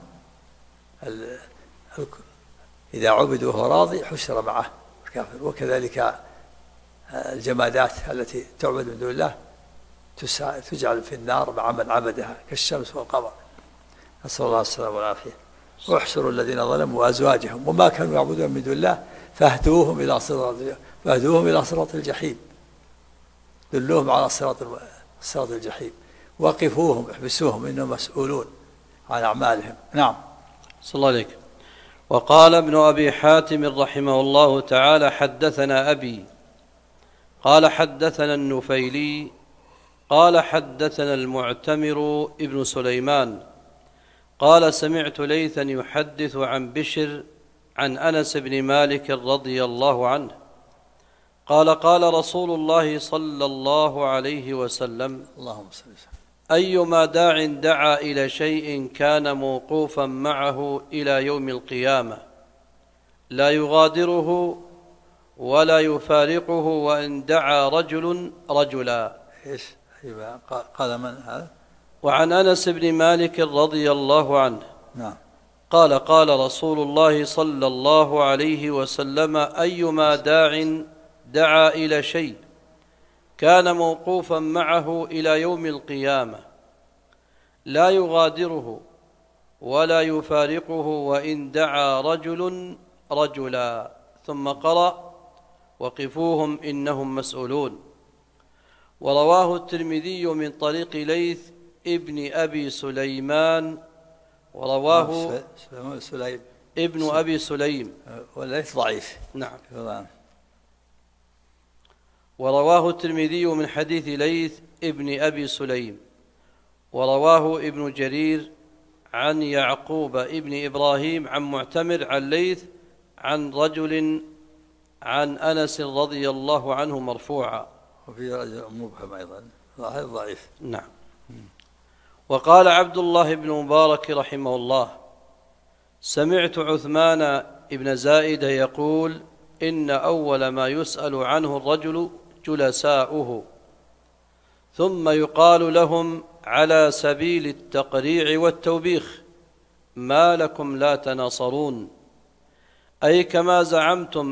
Speaker 2: إذا عبدوا وهو راضي حشر معه الكافر. وكذلك الجمادات التي تعبد من دون الله تجعل في النار مع من عبدها كالشمس والقمر، نسأل الله السلامة والعافية. واحشروا الذين ظلموا وأزواجهم وما كانوا يعبدون من دون الله فاهدوهم إلى صراط الجحيم، دلوهم على صراط الجحيم، وقفوهم احبسوهم إنهم مسؤولون عن أعمالهم. نعم.
Speaker 4: صلى الله عليك. وقال ابن أبي حاتم رحمه الله تعالى: حدثنا أبي قال حدثنا النفيلي قال حدثنا المعتمر ابن سليمان قال: سمعت ليثا يحدث عن بشر عن أنس بن مالك رضي الله عنه قال: قال رسول الله صلى الله عليه وسلم:
Speaker 2: اللهم صل وسلم:
Speaker 4: أيما داع دعا إلى شيء كان موقوفا معه إلى يوم القيامة لا يغادره ولا يفارقه، وإن دعا رجل رجلا.
Speaker 2: إيش قال من هذا؟
Speaker 4: وعن أنس بن مالك رضي الله عنه
Speaker 2: نعم
Speaker 4: قال: قال رسول الله صلى الله عليه وسلم: أيما داع دعا إلى شيء كان موقوفا معه إلى يوم القيامة لا يغادره ولا يفارقه، وإن دعا رجل رجلا. ثم قرأ: وقفوهم إنهم مسؤولون. ورواه الترمذي من طريق ليث ابن أبي سليمان، ورواه ابن أبي سليم،
Speaker 2: وليث ضعيف.
Speaker 4: نعم. ورواه الترمذي من حديث ليث ابن أبي سليم، ورواه ابن جرير عن يعقوب ابن إبراهيم عن معتمر عن ليث عن رجل عن أنس رضي الله عنه مرفوعا.
Speaker 2: وفي رجل مبهم أيضا ضعيف.
Speaker 4: نعم. وقال عبد الله بن مبارك رحمه الله: سمعت عثمان بن زائدة يقول: إن أول ما يسأل عنه الرجل جلساؤه، ثم يقال لهم على سبيل التقريع والتوبيخ: ما لكم لا تناصرون، أي كما زعمتم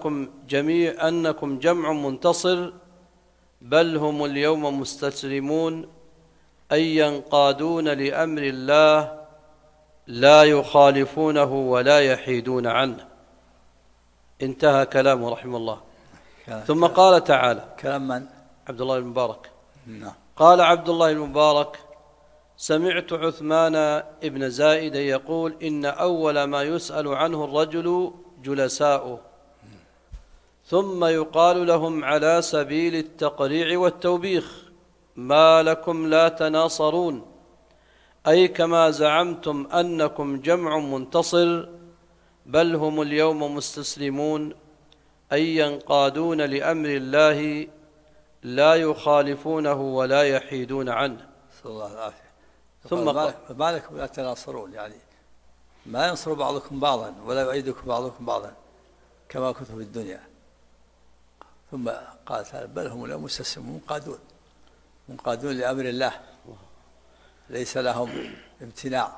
Speaker 4: أنكم جمع منتصر، بل هم اليوم مستسلمون، أي ينقادون لأمر الله لا يخالفونه ولا يحيدون عنه. انتهى كلامه رحمه الله. ثم قال تعالى:
Speaker 2: كلام من؟
Speaker 4: عبد الله المبارك.
Speaker 2: نعم.
Speaker 4: قال عبد الله المبارك: سمعت عثمان بن زائدة يقول: إن أول ما يسأل عنه الرجل جلساؤه، ثم يقال لهم على سبيل التقريع والتوبيخ: ما لكم لا تناصرون، أي كما زعمتم أنكم جمع منتصر، بل هم اليوم مستسلمون، أي ينقادون لأمر الله لا يخالفونه ولا يحيدون عنه.
Speaker 2: صلى الله العافية.
Speaker 4: ثم قال:
Speaker 2: ما لكم لا تناصرون، يعني ما ينصر بعضكم بعضا ولا يؤيدكم بعضكم بعضا كما كنتم في الدنيا. ثم قال تعالى: بل هم اليوم مستسلمون، منقادون لأمر الله، ليس لهم امتناع،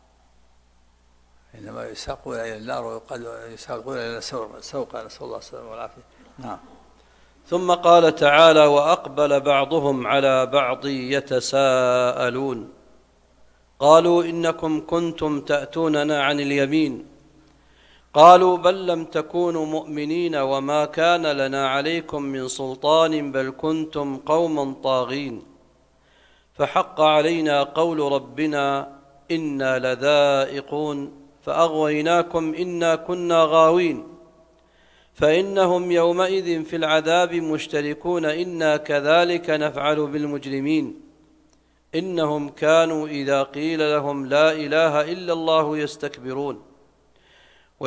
Speaker 2: إنما يساقون إلى النار ويساقون إلى سوقا، نسأل الله السلامة والعافية. نعم.
Speaker 4: ثم قال تعالى: وأقبل بعضهم على بعض يتساءلون، قالوا إنكم كنتم تأتوننا عن اليمين، قالوا بل لم تكونوا مؤمنين وما كان لنا عليكم من سلطان، بل كنتم قوما طاغين، فحق علينا قول ربنا إنا لذائقون، فأغويناكم إنا كنا غاوين، فإنهم يومئذ في العذاب مشتركون، إنا كذلك نفعل بالمجرمين، إنهم كانوا إذا قيل لهم لا إله إلا الله يستكبرون،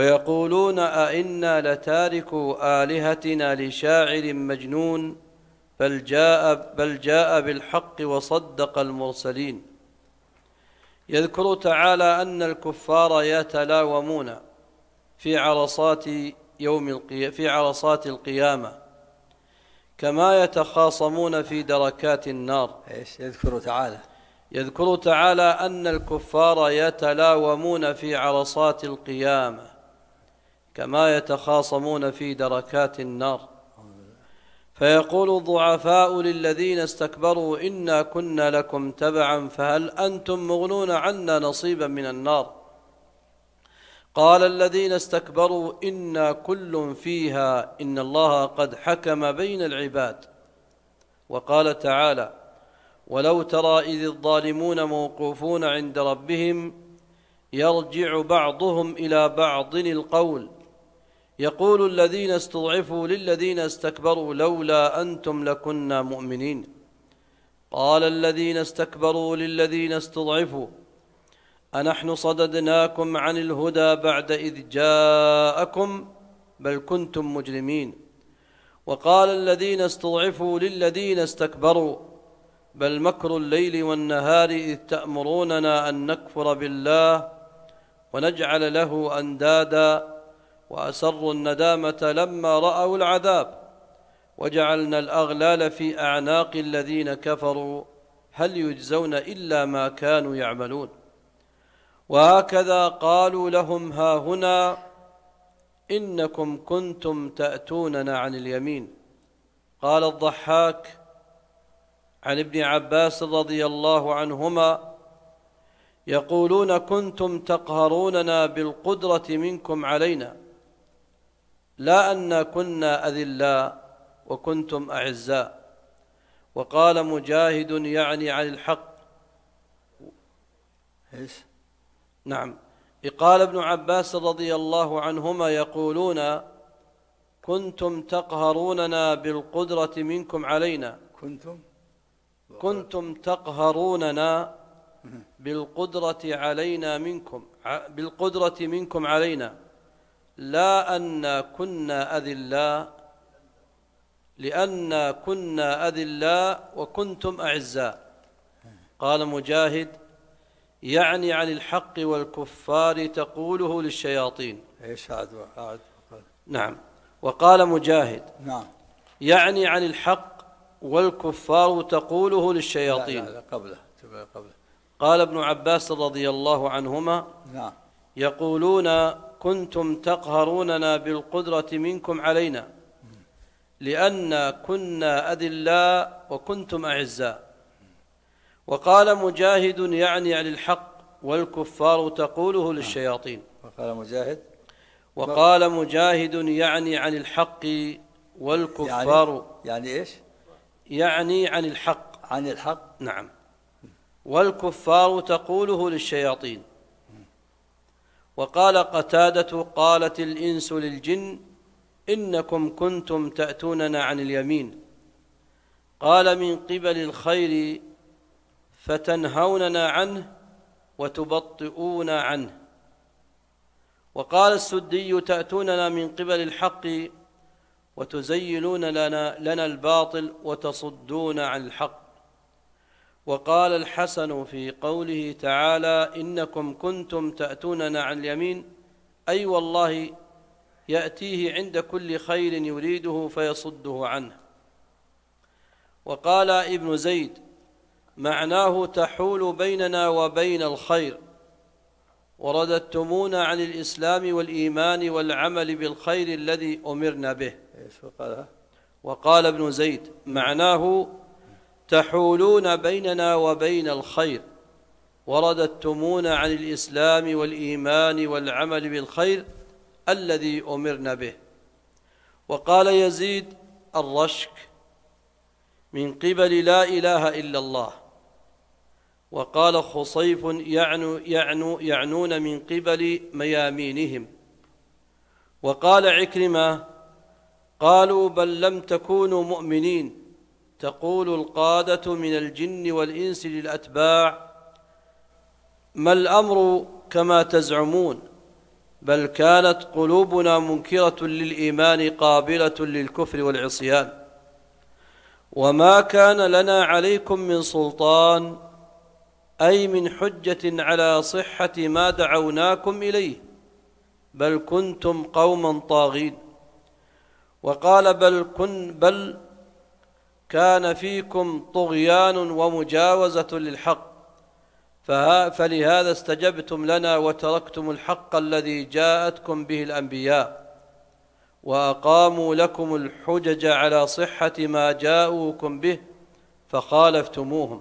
Speaker 4: ويقولون أئنا لتاركوا آلهتنا لشاعر مجنون، بل جاء بالحق وصدق المرسلين. يذكر تعالى أن الكفار يتلاومون في عرصات القيامة كما يتخاصمون في دركات النار. يذكر تعالى أن الكفار يتلاومون في عرصات القيامة كما يتخاصمون في دركات النار. فيقول الضعفاء للذين استكبروا إنا كنا لكم تبعا فهل أنتم مغنون عنا نصيبا من النار. قال الذين استكبروا إنا كل فيها إن الله قد حكم بين العباد. وقال تعالى ولو ترى إذ الظالمون موقوفون عند ربهم يرجع بعضهم إلى بعض القول يقول الذين استضعفوا للذين استكبروا لولا أنتم لكنا مؤمنين. قال الذين استكبروا للذين استضعفوا أنحن صددناكم عن الهدى بعد إذ جاءكم بل كنتم مجرمين. وقال الذين استضعفوا للذين استكبروا بل مكر الليل والنهار إذ تأمروننا أن نكفر بالله ونجعل له أندادا وأسروا الندامة لما رأوا العذاب وجعلنا الأغلال في أعناق الذين كفروا هل يجزون إلا ما كانوا يعملون. وهكذا قالوا لهم هاهنا إنكم كنتم تأتوننا عن اليمين. قال الضحاك عن ابن عباس رضي الله عنهما يقولون كنتم تقهروننا بالقدرة منكم علينا لا أن كنا أذلاء وكنتم أعزاء. وقال مجاهد يعني عن الحق نعم قال ابن عباس رضي الله عنهما يقولون كنتم تقهروننا بالقدرة منكم علينا كنتم تقهروننا بالقدرة منكم علينا لا أن كنا أذلاء لأن كنا أذلاء وكنتم أعزاء. قال مجاهد يعني عن الحق والكفار تقوله للشياطين. نعم. وقال مجاهد يعني عن الحق والكفار تقوله للشياطين.
Speaker 2: لا قبله.
Speaker 4: قال ابن عباس رضي الله عنهما يقولون كنتم تقهروننا بالقدرة منكم علينا لأن كنا أذلاء وكنتم أعزاء. وقال مجاهد يعني عن الحق والكفار تقوله للشياطين. وقال مجاهد يعني عن الحق والكفار
Speaker 2: يعني إيش؟
Speaker 4: يعني عن الحق نعم والكفار تقوله للشياطين. وقال قتادة قالت الإنس للجن إنكم كنتم تأتوننا عن اليمين قال من قبل الخير فتنهوننا عنه وتبطئون عنه. وقال السدي تأتوننا من قبل الحق وتزينون لنا الباطل وتصدون عن الحق. وقال الحسن في قوله تعالى إنكم كنتم تأتوننا عن اليمين أي والله يأتيه عند كل خير يريده فيصده عنه. وقال ابن زيد معناه تحول بيننا وبين الخير ورددتمونا عن الإسلام والإيمان والعمل بالخير الذي أمرنا به. وقال ابن زيد معناه تحولون بيننا وبين الخير ورددتمونا عن الإسلام والإيمان والعمل بالخير الذي أمرنا به. وقال يزيد الرشك من قبل لا إله إلا الله. وقال خصيف يعنون من قبل ميامينهم. وقال عكرمة قالوا بل لم تكونوا مؤمنين تقول القادة من الجن والإنس للأتباع ما الأمر كما تزعمون بل كانت قلوبنا منكرة للإيمان قابلة للكفر والعصيان. وما كان لنا عليكم من سلطان، أي من حجة على صحة ما دعوناكم إليه، بل كنتم قوما طاغين. وقال بل كان فيكم طغيان ومجاوزة للحق، فلهذا استجبتم لنا وتركتم الحق الذي جاءتكم به الأنبياء، وأقاموا لكم الحجج على صحة ما جاءوكم به فخالفتموهم.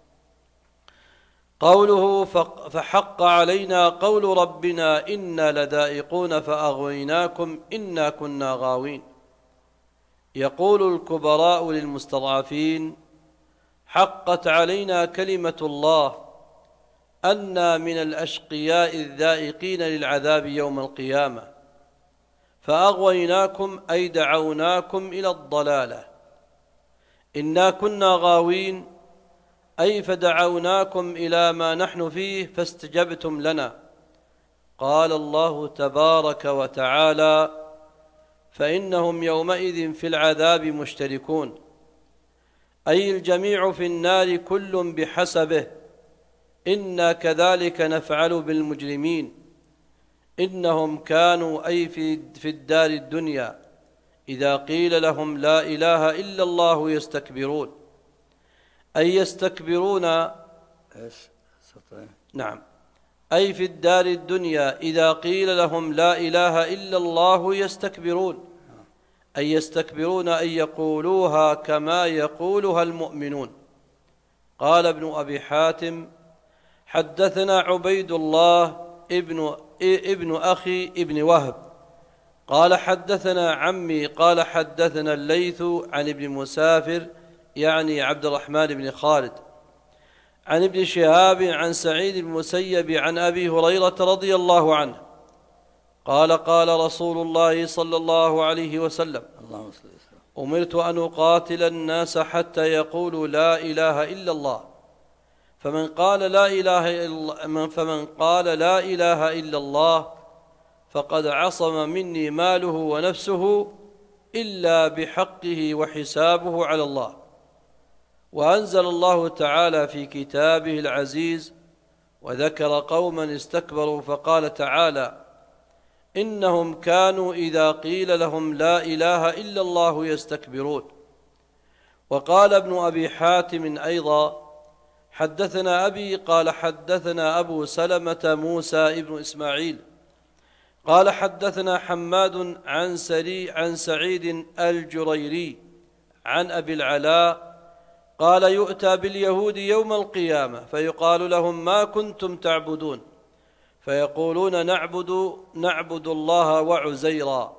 Speaker 4: قوله فحق علينا قول ربنا إنا لذائقون فأغويناكم إنا كنا غاوين. يقول الكبراء للمستضعفين: حقت علينا كلمة الله أنا من الأشقياء الذائقين للعذاب يوم القيامة، فأغويناكم أي دعوناكم إلى الضلالة. إنا كنا غاوين أي فدعوناكم إلى ما نحن فيه فاستجبتم لنا. قال الله تبارك وتعالى: فإنهم يومئذ في العذاب مشتركون، أي الجميع في النار كل بحسبه. إنا كذلك نفعل بالمجرمين، إنهم كانوا أي في الدار الدنيا إذا قيل لهم لا إله إلا الله يستكبرون، أي يستكبرون. نعم، أي في الدار الدنيا إذا قيل لهم لا إله إلا الله يستكبرون، أي يستكبرون أن يقولوها كما يقولها المؤمنون. قال ابن أبي حاتم: حدثنا عبيد الله ابن أخي ابن وهب قال حدثنا عمي قال حدثنا الليث عن ابن مسافر يعني عبد الرحمن بن خالد عن ابن شهاب عن سعيد بن المسيب عن أبي هريرة رضي الله عنه قال: قال رسول الله صلى الله عليه وسلم: أمرت أن أقاتل الناس حتى يقولوا لا إله إلا الله، فمن قال لا إله إلا الله فقد عصم مني ماله ونفسه إلا بحقه وحسابه على الله. وأنزل الله تعالى في كتابه العزيز وذكر قوما استكبروا فقال تعالى: إنهم كانوا إذا قيل لهم لا إله إلا الله يستكبرون. وقال ابن أبي حاتم أيضا: حدثنا أبي قال حدثنا أبو سلمة موسى ابن إسماعيل قال حدثنا حماد عن سعيد الجريري عن أبي العلاء قال: يؤتى باليهود يوم القيامة فيقال لهم: ما كنتم تعبدون؟ فيقولون: نعبد الله وعزيرا.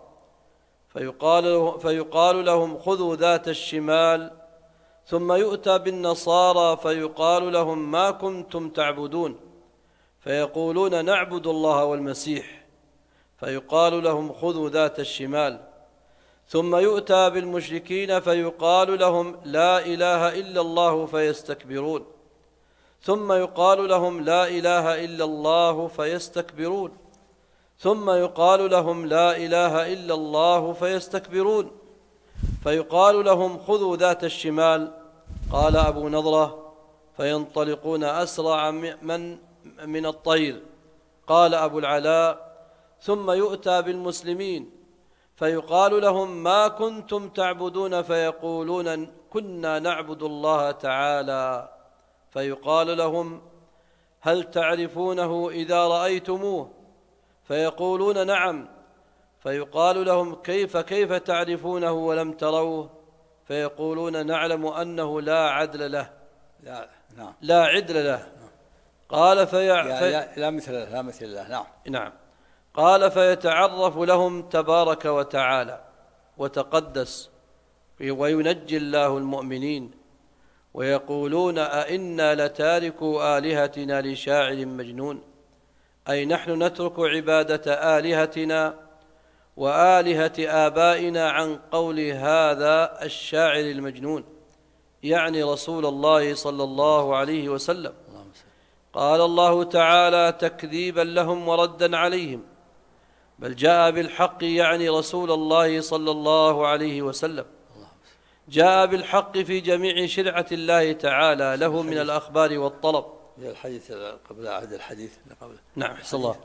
Speaker 4: فيقال لهم: خذوا ذات الشمال. ثم يؤتى بالنصارى فيقال لهم: ما كنتم تعبدون؟ فيقولون: نعبد الله والمسيح. فيقال لهم: خذوا ذات الشمال. ثم يؤتى بالمشركين فيقال لهم: لا إله إلا الله فيستكبرون. ثم يقال لهم: لا إله إلا الله فيستكبرون. ثم يقال لهم: لا إله إلا الله فيستكبرون. فيقال لهم: خذوا ذات الشمال. قال أبو نضرة: فينطلقون أسرع من الطير. قال أبو العلاء: ثم يؤتى بالمسلمين فيقال لهم: ما كنتم تعبدون؟ فيقولون: كنا نعبد الله تعالى. فيقال لهم: هل تعرفونه إذا رأيتموه؟ فيقولون: نعم. فيقال لهم: كيف تعرفونه ولم تروه؟ فيقولون: نعلم أنه لا عدل له. لا عدل له. قال
Speaker 2: لا مثل له.
Speaker 4: نعم. قال: فيتعرف لهم تبارك وتعالى وتقدس وينجي الله المؤمنين ويقولون: أئنا لتاركوا آلهتنا لشاعر مجنون، أي نحن نترك عبادة آلهتنا وآلهة آبائنا عن قول هذا الشاعر المجنون، يعني رسول الله صلى الله عليه وسلم. قال الله تعالى تكذيبا لهم وردا عليهم: بل جاء بالحق، يعني رسول الله صلى الله عليه وسلم. جاء بالحق في جميع شرعة الله تعالى له من الأخبار والطلب.
Speaker 2: الحديث قبل عهد الحديث قبل.
Speaker 4: نعم حسن الله.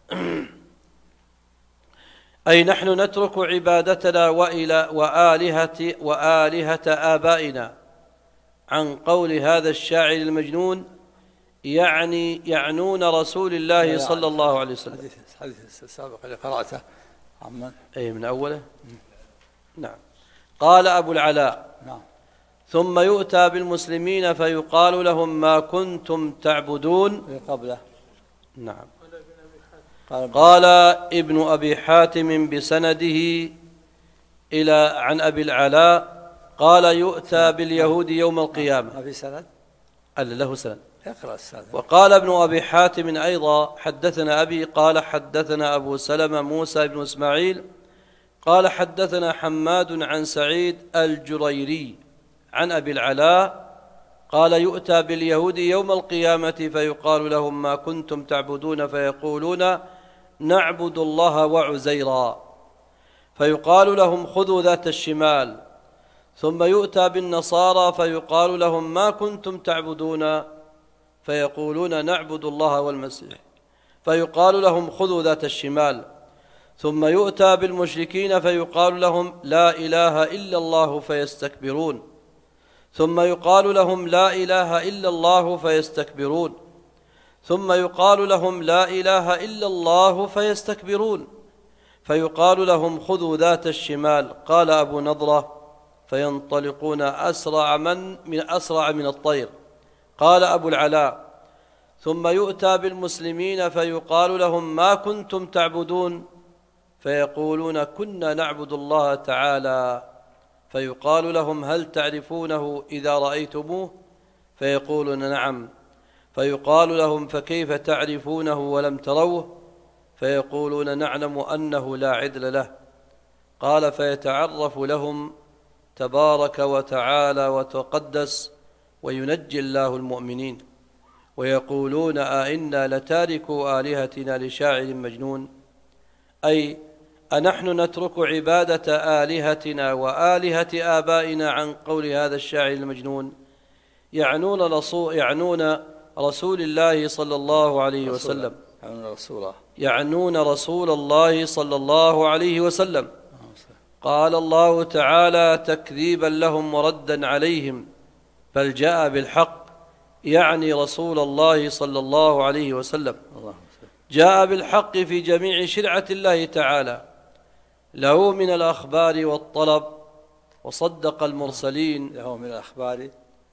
Speaker 4: أي نحن نترك عبادتنا وآلهة آبائنا عن قول هذا الشاعر المجنون، يعنون رسول الله صلى الله عليه وسلم.
Speaker 2: الحديث السابق اللي قرأته عمن
Speaker 4: أي من أوله. نعم. قال أبو العلاء:
Speaker 2: نعم.
Speaker 4: ثم يؤتى بالمسلمين فيقال لهم ما كنتم تعبدون
Speaker 2: قبله.
Speaker 4: نعم. قال ابن أبي حاتم بسنده عن أبي العلاء قال يؤتى باليهود يوم القيامة.
Speaker 2: ما في سند؟
Speaker 4: له سند.
Speaker 2: اقرأ السند.
Speaker 4: وقال ابن أبي حاتم أيضا حدثنا أبي قال حدثنا أبو سلمة موسى بن إسماعيل قال حدثنا حماد عن سعيد الجريري عن أبي العلاء قال يؤتى باليهود يوم القيامة فيقال لهم ما كنتم تعبدون فيقولون نعبد الله وعزيرا، فيقال لهم خذوا ذات الشمال. ثم يؤتى بالنصارى فيقال لهم ما كنتم تعبدون فيقولون نعبد الله والمسيح، فيقال لهم خذوا ذات الشمال. ثم يؤتى بالمشركين فيقال لهم لا إله إلا الله فيستكبرون، ثم يقال لهم لا إله إلا الله فيستكبرون، ثم يقال لهم لا إله إلا الله فيستكبرون، فيقال لهم خذوا ذات الشمال. قال أبو نضرة فينطلقون أسرع من الطير. قال أبو العلاء ثم يؤتى بالمسلمين فيقال لهم ما كنتم تعبدون فيقولون كنا نعبد الله تعالى، فيقال لهم هل تعرفونه إذا رأيتموه فيقولون نعم، فيقال لهم فكيف تعرفونه ولم تروه فيقولون نعلم أنه لا عدل له. قال فيتعرف لهم تبارك وتعالى وتقدس وينجي الله المؤمنين، ويقولون أئنا لتاركوا آلهتنا لشاعر مجنون، أي أنحن نترك عبادة آلهتنا وآلهة آبائنا عن قول هذا الشاعر المجنون، يعنون رسول الله صلى الله عليه وسلم، يعنون رسول الله صلى الله عليه وسلم. قال الله تعالى تكذيبا لهم وردا عليهم بل جاء بالحق، يعني رسول الله صلى الله عليه وسلم، جاء بالحق في جميع شرعة الله تعالى له من الأخبار والطلب، وصدق المرسلين
Speaker 2: له من الأخبار،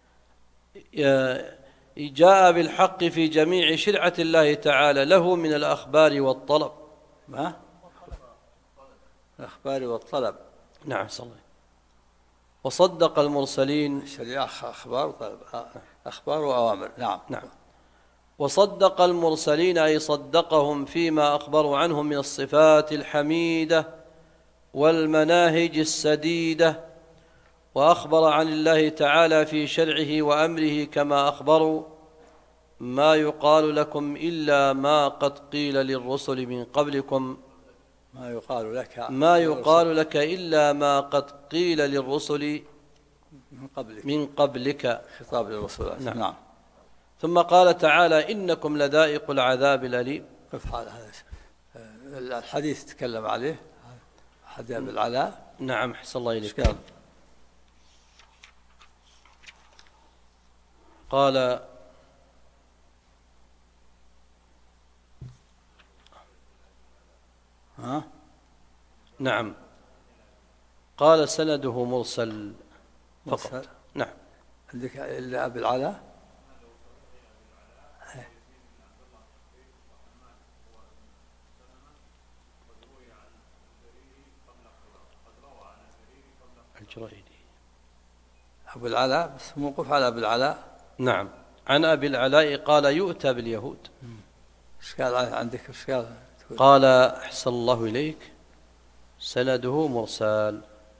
Speaker 4: جاء بالحق في جميع شرعة الله تعالى له من الأخبار والطلب.
Speaker 2: ما؟ الأخبار والطلب.
Speaker 4: نعم صلى الله. وصدق المرسلين،
Speaker 2: الشريعة أخبار وطلب، أخبار وأوامر. نعم.
Speaker 4: وصدق المرسلين أي صدقهم فيما أخبروا عنهم من الصفات الحميدة والمناهج السديدة، وأخبر عن الله تعالى في شرعه وأمره كما أخبروا ما يقال لكم إلا ما قد قيل للرسل من قبلكم، ما يقال لك إلا ما قد قيل للرسل من قبلك،
Speaker 2: خطاب للرسول. نعم.
Speaker 4: ثم قال تعالى إنكم لذائق العذاب الأليم.
Speaker 2: الحديث تكلم عليه حديث بالعلاء.
Speaker 4: نعم حسن الله إليك. قال نعم قال سنده مرسل فقط. نعم.
Speaker 2: عندك إلا أبي العلاء.
Speaker 4: الجريري
Speaker 2: أبو العلاء بس موقف على أبي العلاء.
Speaker 4: نعم عن أبي العلاء قال يؤتى باليهود.
Speaker 2: إيش قال عندك؟ إيش قال؟
Speaker 4: قال أحسن الله إليك سنده مرسل.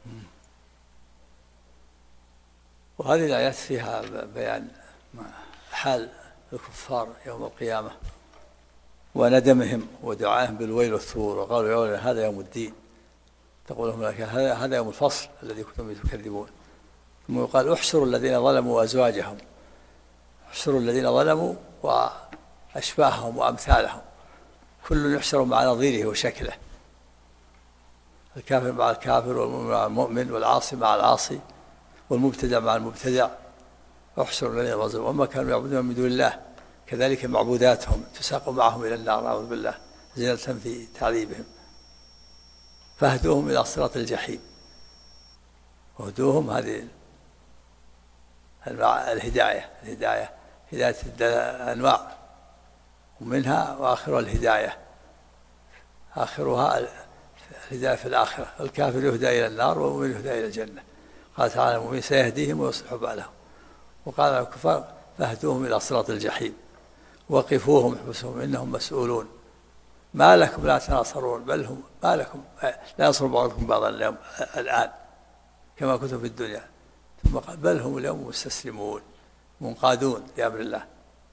Speaker 2: وهذه الآيات فيها بيان حال الكفار يوم القيامة وندمهم ودعائهم بالويل والثبور، وقالوا يا ويلنا هذا يوم الدين، تقول لهم هذا يوم الفصل الذي كنتم تكذبون. ثم يقال احشروا الذين ظلموا وأزواجهم، احشروا الذين ظلموا وأشباههم وأمثالهم، كل يحشر مع نظيره وشكله، الكافر مع الكافر والمؤمن مع المؤمن والعاصي مع العاصي والمبتدع مع المبتدع. احشروا الذين ظلموا وما كانوا يعبدون من دون الله كذلك معبوداتهم تساق معهم إلى النار، نعوذ بالله، زيادة في تعذيبهم. فاهدوهم إلى صراط الجحيم، وهدوهم هذه الهداية هداية الأنواع، ومنها وآخرها الهداية، آخرها الهداية في الآخرة، الكافر يهدى إلى النار والمؤمن يهدى إلى الجنة. قال تعالى المؤمن سيهديهم ويصلح بالهم. وقال الكفار فاهدوهم إلى صراط الجحيم وقفوهم احبسوهم إنهم مسؤولون ما لكم لا تناصرون بل هم ما لكم لا ينصر بعضكم بعضا الآن كما كنتم في الدنيا. ثم قال بل هم اليوم مستسلمون منقادون لأمر الله.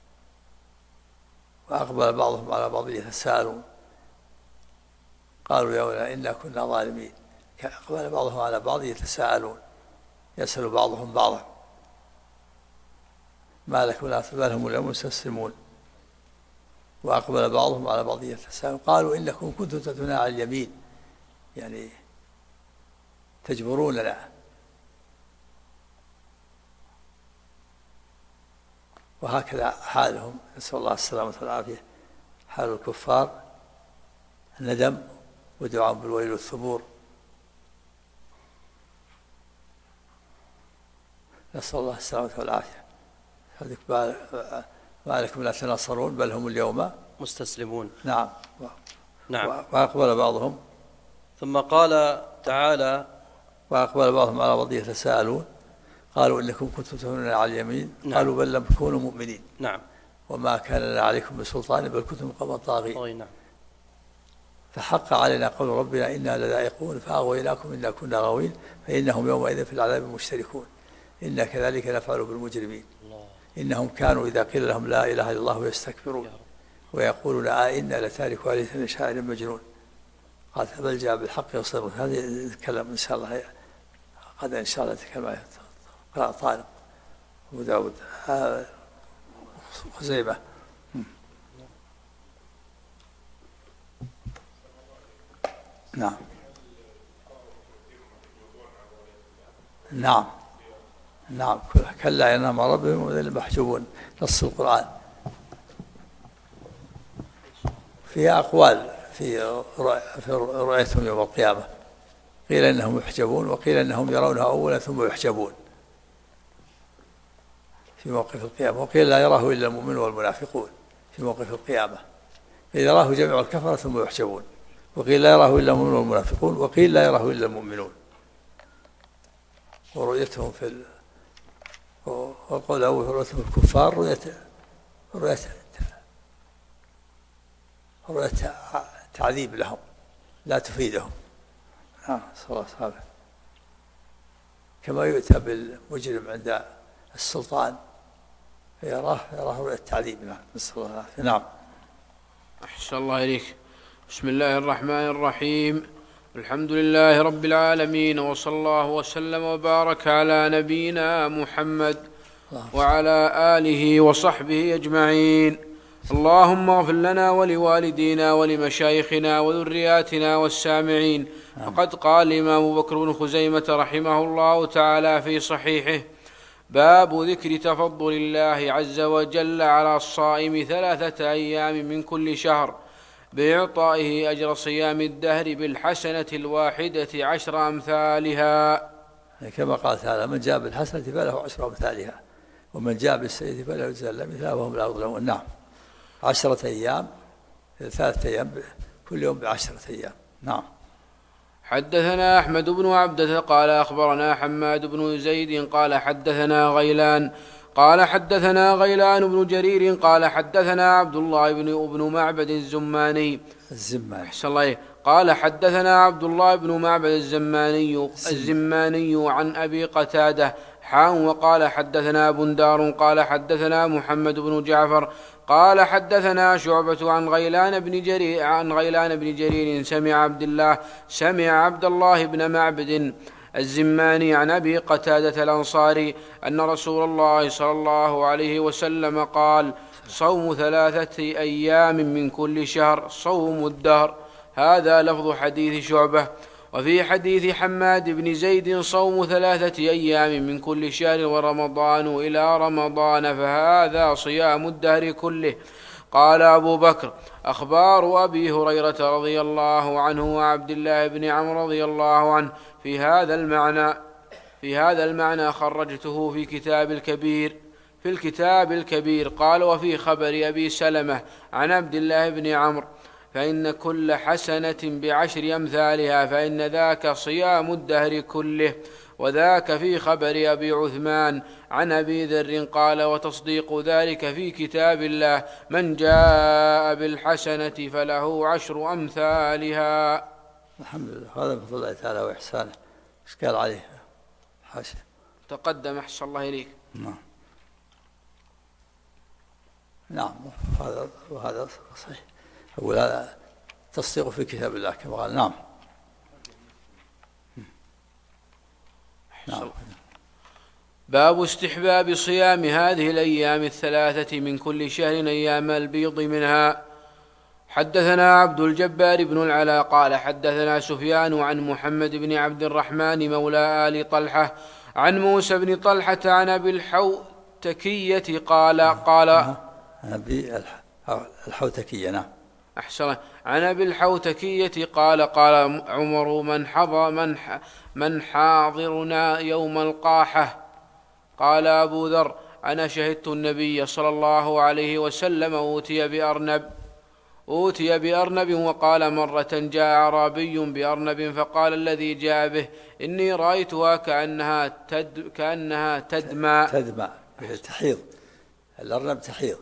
Speaker 2: وأقبل بعضهم على بعض يتساءلون قالوا يا ويلنا إنا كنا ظالمين. أقبل بعضهم على بعض يتساءلون يسأل بعضهم بعضا ما لكم لا بل هم اليوم مستسلمون. وأقبل بعضهم على بعض يتساءلون قالوا إنكم كنتم تأتون على اليمين يعني تجبروننا. وهكذا حالهم نسأل الله السلامة والعافية، حال الكفار الندم ودعاء بالويل والثبور. نسأل الله السلامة والعافية. ما لكم لا تناصرون بل هم اليوم
Speaker 4: مستسلمون.
Speaker 2: نعم.
Speaker 4: نعم.
Speaker 2: وأقبل بعضهم
Speaker 4: ثم قال تعالى
Speaker 2: وأقبل بعضهم على بعض يتساءلون قالوا إنكم كنتم تؤمنون على اليمين.
Speaker 4: نعم.
Speaker 2: قالوا بل لم تكونوا مؤمنين.
Speaker 4: نعم.
Speaker 2: وما كان لنا عليكم بسلطان بل كنتم قوما طاغين.
Speaker 4: نعم.
Speaker 2: فحق علينا قول ربنا إنا لذائقون فأغويناكم إنا كنا غاوين فإنهم يومئذ في العذاب مشتركون إنا كذلك نفعل بالمجرمين إنهم كانوا إذا قيل لهم لا إله إلا الله يستكبرون ويقولون إنا لتاركوا آلهتنا لشاعر مجنون. قال بل جاء بالحق يصير. هذه نتكلم إن شاء الله غدا إن شاء الله نتكلم عن طارق أبو داود خزيمة. نعم نعم نعم كلا ينام ربهم وذل محجوبون. نص القرآن فيها أقوال في رؤيتهم يوم القيامة. قيل إنهم يحجبون وقيل إنهم يرونها أولا ثم يحجبون في موقف القيامة. وقيل لا يراه إلا المؤمن والمنافقون في موقف القيامة. قيل يراه جميع الكفرة ثم يحجبون وقيل لا يراه إلا المؤمن والمنافقون وقيل لا يراه إلا المؤمنون. ورؤيتهم وقول الأول رؤيتهم الكفار رؤية تعذيب لهم لا تفيدهم. صلى الله عليه وسلم كما يؤتى بالمجرم عند السلطان فيراه رؤية تعذيب. نسأل الله العافية. نعم.
Speaker 5: أحسن الله إليك. بسم الله الرحمن الرحيم. الحمد لله رب العالمين وصلى الله وسلم وبارك على نبينا محمد وعلى آله وصحبه أجمعين. اللهم اغفر لنا ولوالدينا ولمشايخنا وذرياتنا والسامعين. فقد قال الإمام أبو بكر بن خزيمة رحمه الله تعالى في صحيحه: باب ذكر تفضل الله عز وجل على الصائم 3 أيام من كل شهر بإعطائه أجر صيام الدهر بالحسنة الواحدة 10 أمثالها،
Speaker 2: كما قال تعالى: من جاء بالحسنة فله 10 أمثالها ومن جاء بالسيئة فلا يجزى إلا مثلها وهم لا يظلمون. نعم. 10 أيام 3 أيام كل يوم ب10 أيام. نعم.
Speaker 5: حدثنا أحمد بن عبدة قال أخبرنا حماد بن زيد قال حدثنا غيلان قال حدثنا غيلان بن جرير قال حدثنا عبد الله بن معبد الزماني قال حدثنا عبد الله بن معبد الزماني عن أبي قتادة وقال حدثنا بندار قال حدثنا محمد بن جعفر قال حدثنا شعبة عن غيلان بن جرير سمع عبد الله بن معبد الزماني عن أبي قتادة الأنصاري أن رسول الله صلى الله عليه وسلم قال: صوم 3 أيام من كل شهر صوم الدهر. هذا لفظ حديث شعبة. وفي حديث حماد بن زيد: صوم 3 أيام من كل شهر ورمضان إلى رمضان، فهذا صيام الدهر كله. قال أبو بكر: أخبار أبي هريرة رضي الله عنه وعبد الله بن عمرو رضي الله عنه في هذا المعنى خرجته في الكتاب الكبير. قال: وفي خبر أبي سلمة عن عبد الله بن عمرو: فإن كل حسنة ب10 أمثالها، فإن ذاك صيام الدهر كله. وذاك في خبر أبي عثمان عن أبي ذر قال: وتصديق ذلك في كتاب الله: من جاء بالحسنة فله 10 أمثالها.
Speaker 2: الحمد لله. هذا من فضل الله تعالى وإحسانه. ايش قال عليه؟ حاشا
Speaker 5: تقدم أحسن الله إليك.
Speaker 2: نعم. وهذا صحيح. أقول هذا تصديق في كتاب الله كما قال. نعم.
Speaker 5: باب استحباب صيام هذه الأيام 3 من كل شهر أيام البيض منها. حدثنا عبد الجبار بن العلاء قال: حدثنا سفيان عن محمد بن عبد الرحمن مولى آل طلحة عن موسى بن طلحة عن أبي الحوتكية قال
Speaker 2: أبي الحوتكية. نعم.
Speaker 5: أحسن. عن أبي الحوتكية قال: قال عمر: من حاضرنا يوم القاحة؟ قال أبو ذر: أنا شهدت النبي صلى الله عليه وسلم أوتي بأرنب وقال: مرة جاء أعرابي بأرنب فقال الذي جاء به: إني رأيتها كأنها تدمى
Speaker 2: تحيض. الأرنب تحيض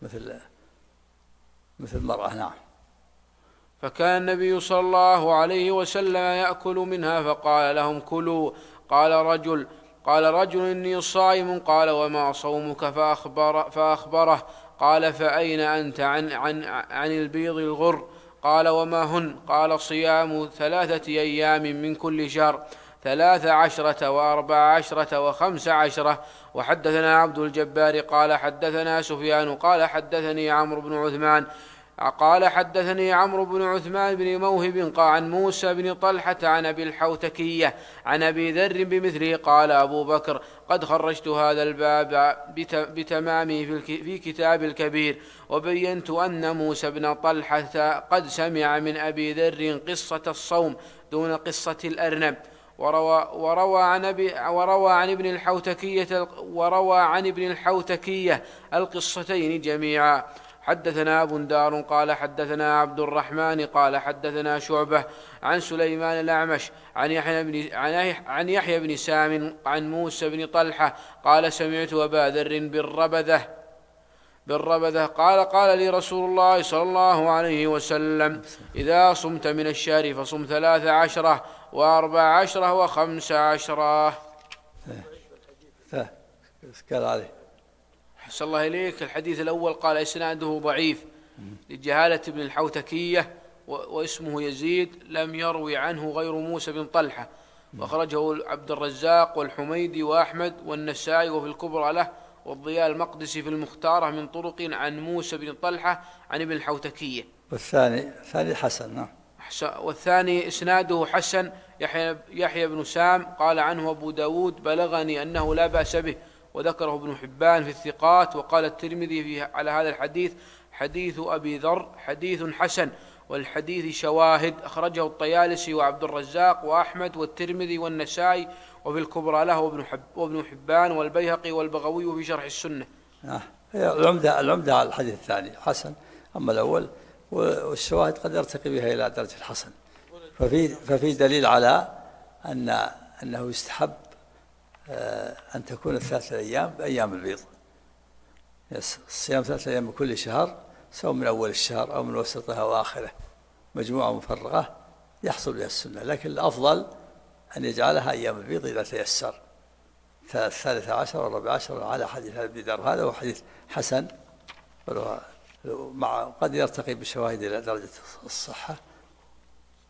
Speaker 2: مثل المرأة. نعم.
Speaker 5: فكان النبي صلى الله عليه وسلم يأكل منها فقال لهم: كلوا. قال رجل: إني صائم. قال: وما صومك؟ فأخبره. قال: فأين أنت عن البيض الغر؟ قال: وما هن؟ قال: صيام 3 أيام من كل شهر 13 و14 و15. وحدثنا عبد الجبار قال: حدثنا سفيان قال: حدثني عمرو بن عثمان بن موهب عن موسى بن طلحة عن أبي الحوتكية عن أبي ذر بمثله. قال أبو بكر: قد خرجت هذا الباب بتمامه في كتاب الكبير، وبينت أن موسى بن طلحة قد سمع من أبي ذر قصة الصوم دون قصة الأرنب، وروى عن ابن الحوتكية القصتين جميعا. حدثنا أبو دار قال: حدثنا عبد الرحمن قال: حدثنا شعبة عن سليمان الأعمش عن يحيى بن سام عن موسى بن طلحة قال: سمعت أبا ذر بالربذة قال لي رسول الله صلى الله عليه وسلم: إذا صمت من الشهر فصم 13 و14 و15.
Speaker 2: قال عليه.
Speaker 5: أحسن الله إليك. الحديث الأول قال: إسناده ضعيف لجهالة ابن الحوتكية واسمه يزيد، لم يروي عنه غير موسى بن طلحة، وأخرجه عبد الرزاق والحميدي وأحمد والنسائي وفي الكبرى له، والضياء المقدسي في المختارة من طرق عن موسى بن طلحة عن ابن الحوتكية.
Speaker 2: والثاني حسن. نعم.
Speaker 5: والثاني إسناده حسن. يحيى بن سام قال عنه أبو داود: بلغني أنه لا بأس به، وذكره ابن حبان في الثقات. وقال الترمذي على هذا الحديث: حديث أبي ذر حديث حسن، والحديث شواهد. أخرجه الطيالسي وعبد الرزاق وأحمد والترمذي والنسائي وفي الكبرى له وابن حبان والبيهقي والبغوي في شرح السنة.
Speaker 2: العمدة على الحديث الثاني حسن، أما الأول والشواهد قد يرتقي بها إلى درجة الحسن. ففي دليل على أنه يستحب أن تكون 3 أيام بأيام البيض. الصيام 3 أيام من كل شهر، سواء من أول الشهر أو من وسطه أو آخره، مجموعة مفرغة يحصل بها السنة. لكن الأفضل أن يجعلها أيام البيض إذا تيسر، 13 و14 على حديث ابن ذر. هذا هو حديث حسن، قد يرتقي بشواهد إلى درجة الصحة.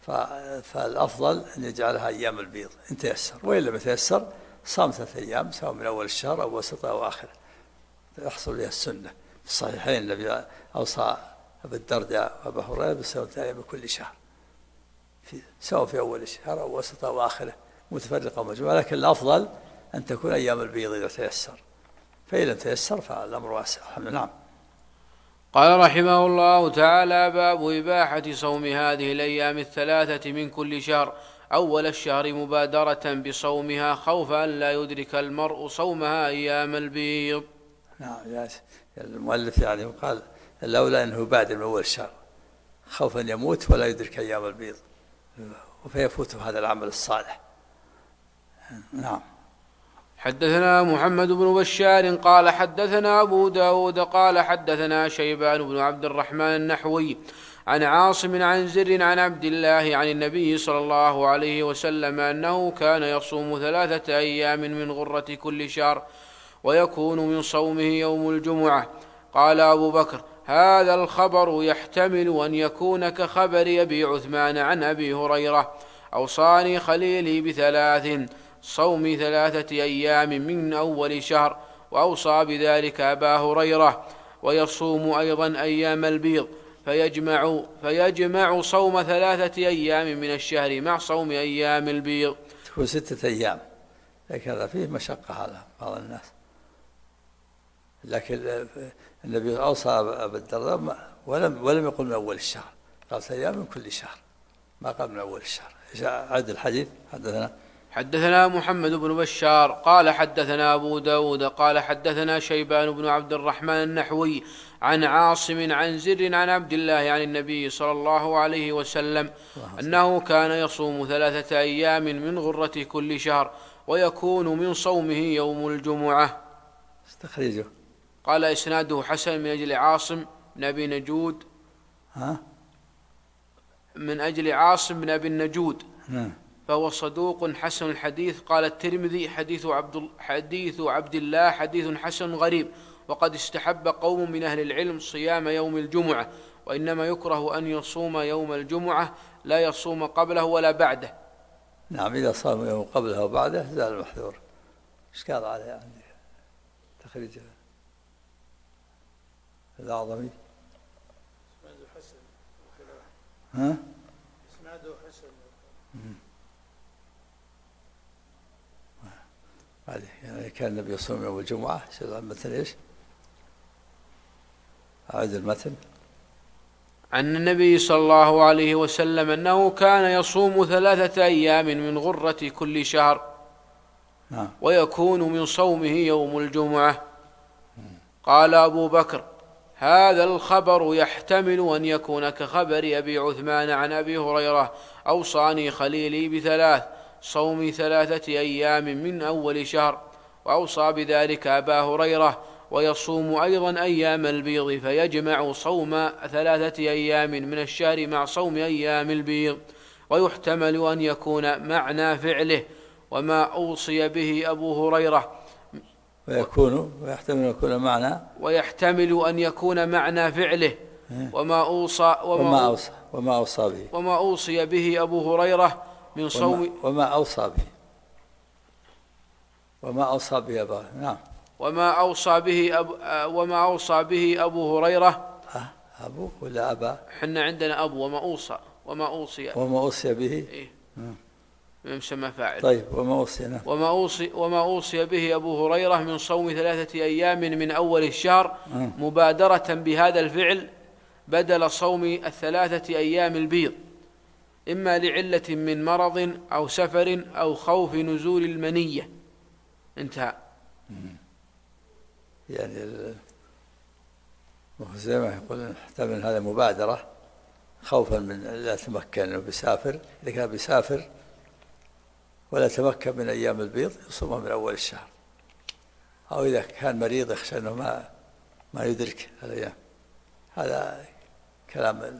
Speaker 2: فالأفضل أن يجعلها أيام البيض إن تيسر، وإن لم يتيسر صام 3 أيام سواء من أول الشهر أو وسطه أو آخره، يحصل بها السنة. في الصحيحين النبي أوصى أبا الدرداء وأبا هريرة بصوم 3 أيام من كل شهر، سواء في أول الشهر أو وسطه أو آخره، متفرقة ومجموعة، لكن الأفضل أن تكون أيام البيض إذا تيسر، فإن لم تيسر فالأمر واسع. نعم.
Speaker 5: قال رحمه الله تعالى: باب إباحة صوم هذه الأيام 3 من كل شهر أول الشهر مبادرة بصومها خوف أن لا يدرك المرء صومها أيام البيض.
Speaker 2: نعم، المؤلف يعني قال لولا أنه يبادر من أول الشهر خوف أن يموت ولا يدرك أيام البيض فيفوته هذا العمل الصالح. نعم.
Speaker 5: حدثنا محمد بن بشار قال حدثنا أبو داود قال حدثنا شيبان بن عبد الرحمن النحوي عن عاصم عن زر عن عبد الله عن النبي صلى الله عليه وسلم أنه كان يصوم 3 أيام من غرة كل شهر ويكون من صومه يوم الجمعة. قال أبو بكر: هذا الخبر يحتمل أن يكون كخبر أبي عثمان عن أبي هريرة: أوصاني خليلي ب3 صوم 3 أيام من أول شهر، وأوصى بذلك أبا هريرة، ويصوم أيضا أيام البيض فيجمع صوم 3 أيام من الشهر مع صوم أيام البيض.
Speaker 2: تكون 6 أيام، لكن هذا فيه مشقة على بعض الناس، لكن النبي أوصى أبا الدرداء ولم يقل من أول الشهر، قال 3 أيام من كل شهر، ما قال من أول الشهر. عد الحديث.
Speaker 5: حدثنا محمد بن بشار قال حدثنا أبو داود قال حدثنا شيبان بن عبد الرحمن النحوي عن عاصم عن زر عن عبد الله عن النبي صلى الله عليه وسلم أنه كان يصوم 3 أيام من غرة كل شهر ويكون من صومه يوم الجمعة.
Speaker 2: استخرجه.
Speaker 5: قال إسناده حسن من أجل عاصم بن أبي نجود من أجل عاصم بن أبي النجود فهو صدوق حسن الحديث. قال الترمذي: حديث عبد الله حديث حسن غريب، وقد استحب قوم من أهل العلم صيام يوم الجمعة، وإنما يكره أن يصوم يوم الجمعة لا يصوم قبله ولا بعده.
Speaker 2: نعم، إذا صام يوم قبله وبعده زال المحذور. إيش قال عليه عندي تخريج الأعظمي؟
Speaker 6: إسناده حسن. إسناده حسن.
Speaker 2: يعني كان النبي يصوم يوم الجمعة. المتن إيش؟ أعد المتن.
Speaker 5: عن النبي صلى الله عليه وسلم أنه كان يصوم 3 أيام من غرة كل شهر ويكون من صومه يوم الجمعة. قال أبو بكر: هذا الخبر يحتمل أن يكون كخبر أبي عثمان عن أبي هريرة: أوصاني خليلي ب3 صوم 3 أيام من أول شهر، وأوصى بذلك أبا هريرة، ويصوم أيضا أيام البيض فيجمع صوم 3 أيام من الشهر مع صوم أيام البيض. ويحتمل أن يكون معنى فعله وما أوصي به أبو هريرة ويحتمل أن يكون معنى فعله وما أوصي به أبو هريرة من صوم
Speaker 2: وما أوصى به نعم
Speaker 5: وما أوصى به أبو هريرة.
Speaker 2: أبو ولا أبا؟
Speaker 5: حنا عندنا أبو وما أوصي به مسمى فاعل.
Speaker 2: طيب.
Speaker 5: وما أوصي به أبو هريرة من صوم 3 أيام من أول الشهر مبادرة بهذا الفعل بدل صوم 3 أيام البيض، إما لعلة من مرض أو سفر أو خوف نزول المنية. انتهى.
Speaker 2: يعني زي ما يقول احتمل هذا مبادرة خوفا من لا يتمكن انه بيسافر. إذا كان بيسافر ولا تمكن من أيام البيض يصومها من أول الشهر، أو إذا كان مريض يخشى أنه ما يدرك الأيام. هذا كلام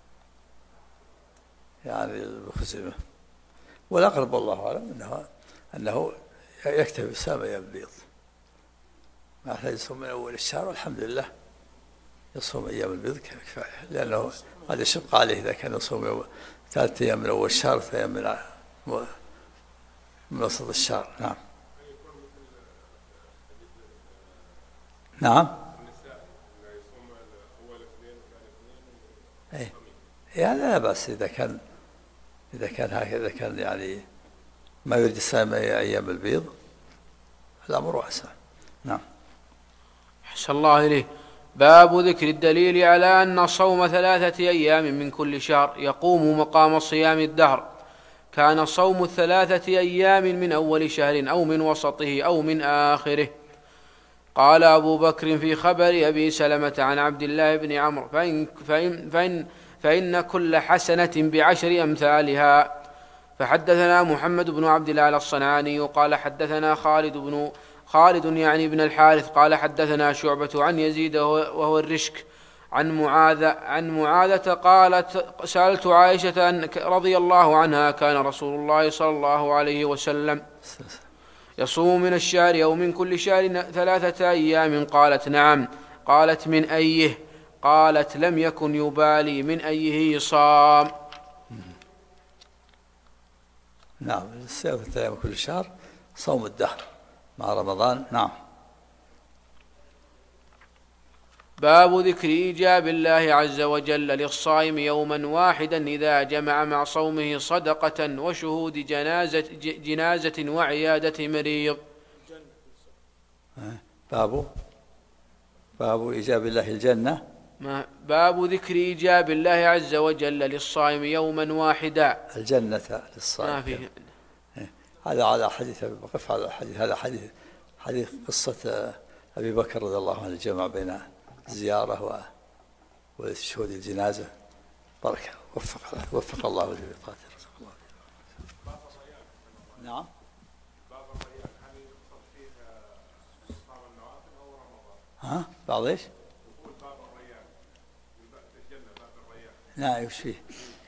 Speaker 2: يعني الخزيمة. والأقرب والله أعلم أنه يكتفي بصيام أيام البيض، ما يحتاج يصوم من أول الشهر، والحمد لله يصوم أيام البيض كفاية، لأنه قد يشق عليه إذا كان يصوم 3 أيام من أول الشهر، 3 أيام من وسط الشهر. نعم. نعم. إيه يعني لا بأس إذا كان هكذا، إذا كان يعني ما يريد الصيام أيام البيض الأمر واسع. نعم.
Speaker 5: أحسن الله إليه. باب ذكر الدليل على أن صوم 3 أيام من كل شهر يقوم مقام صيام الدهر. كان صوم 3 أيام من أول شهر أو من وسطه أو من آخره. قال أبو بكر في خبر أبي سلمة عن عبد الله بن عمرو: فإن كل حسنة ب10 أمثالها. فحدثنا محمد بن عبد الله الصنعاني قال حدثنا خالد يعني بن الحارث قال حدثنا شعبة عن يزيد وهو الرشك عن معاذة قالت: سألت عائشة رضي الله عنها: كان رسول الله صلى الله عليه وسلم يصوم من الشهر أو من كل شهر 3 أيام؟ قالت: نعم. قالت: من أيه؟ قالت: لم يكن يبالي من أيه صام.
Speaker 2: نعم. 3 أيام كل شهر صوم الدهر مع رمضان. نعم.
Speaker 5: باب ذكر إيجاب الله عز وجل للصائم يوما واحدا إذا جمع مع صومه صدقة وشهود جنازة وعيادة مريض.
Speaker 2: باب إيجاب الله الجنة.
Speaker 5: باب ذكر إيجاب الله عز وجل للصائم يوما واحدا
Speaker 2: الجنة للصائم. هذا حديث أبي بكر، هذا حديث قصة أبي بكر رضي الله عنه الجمع بين الزيارة وشهود الجنازة. بركة. وفق الله للإطاعة. نعم. بعض ايش؟ نعم. وش فيه؟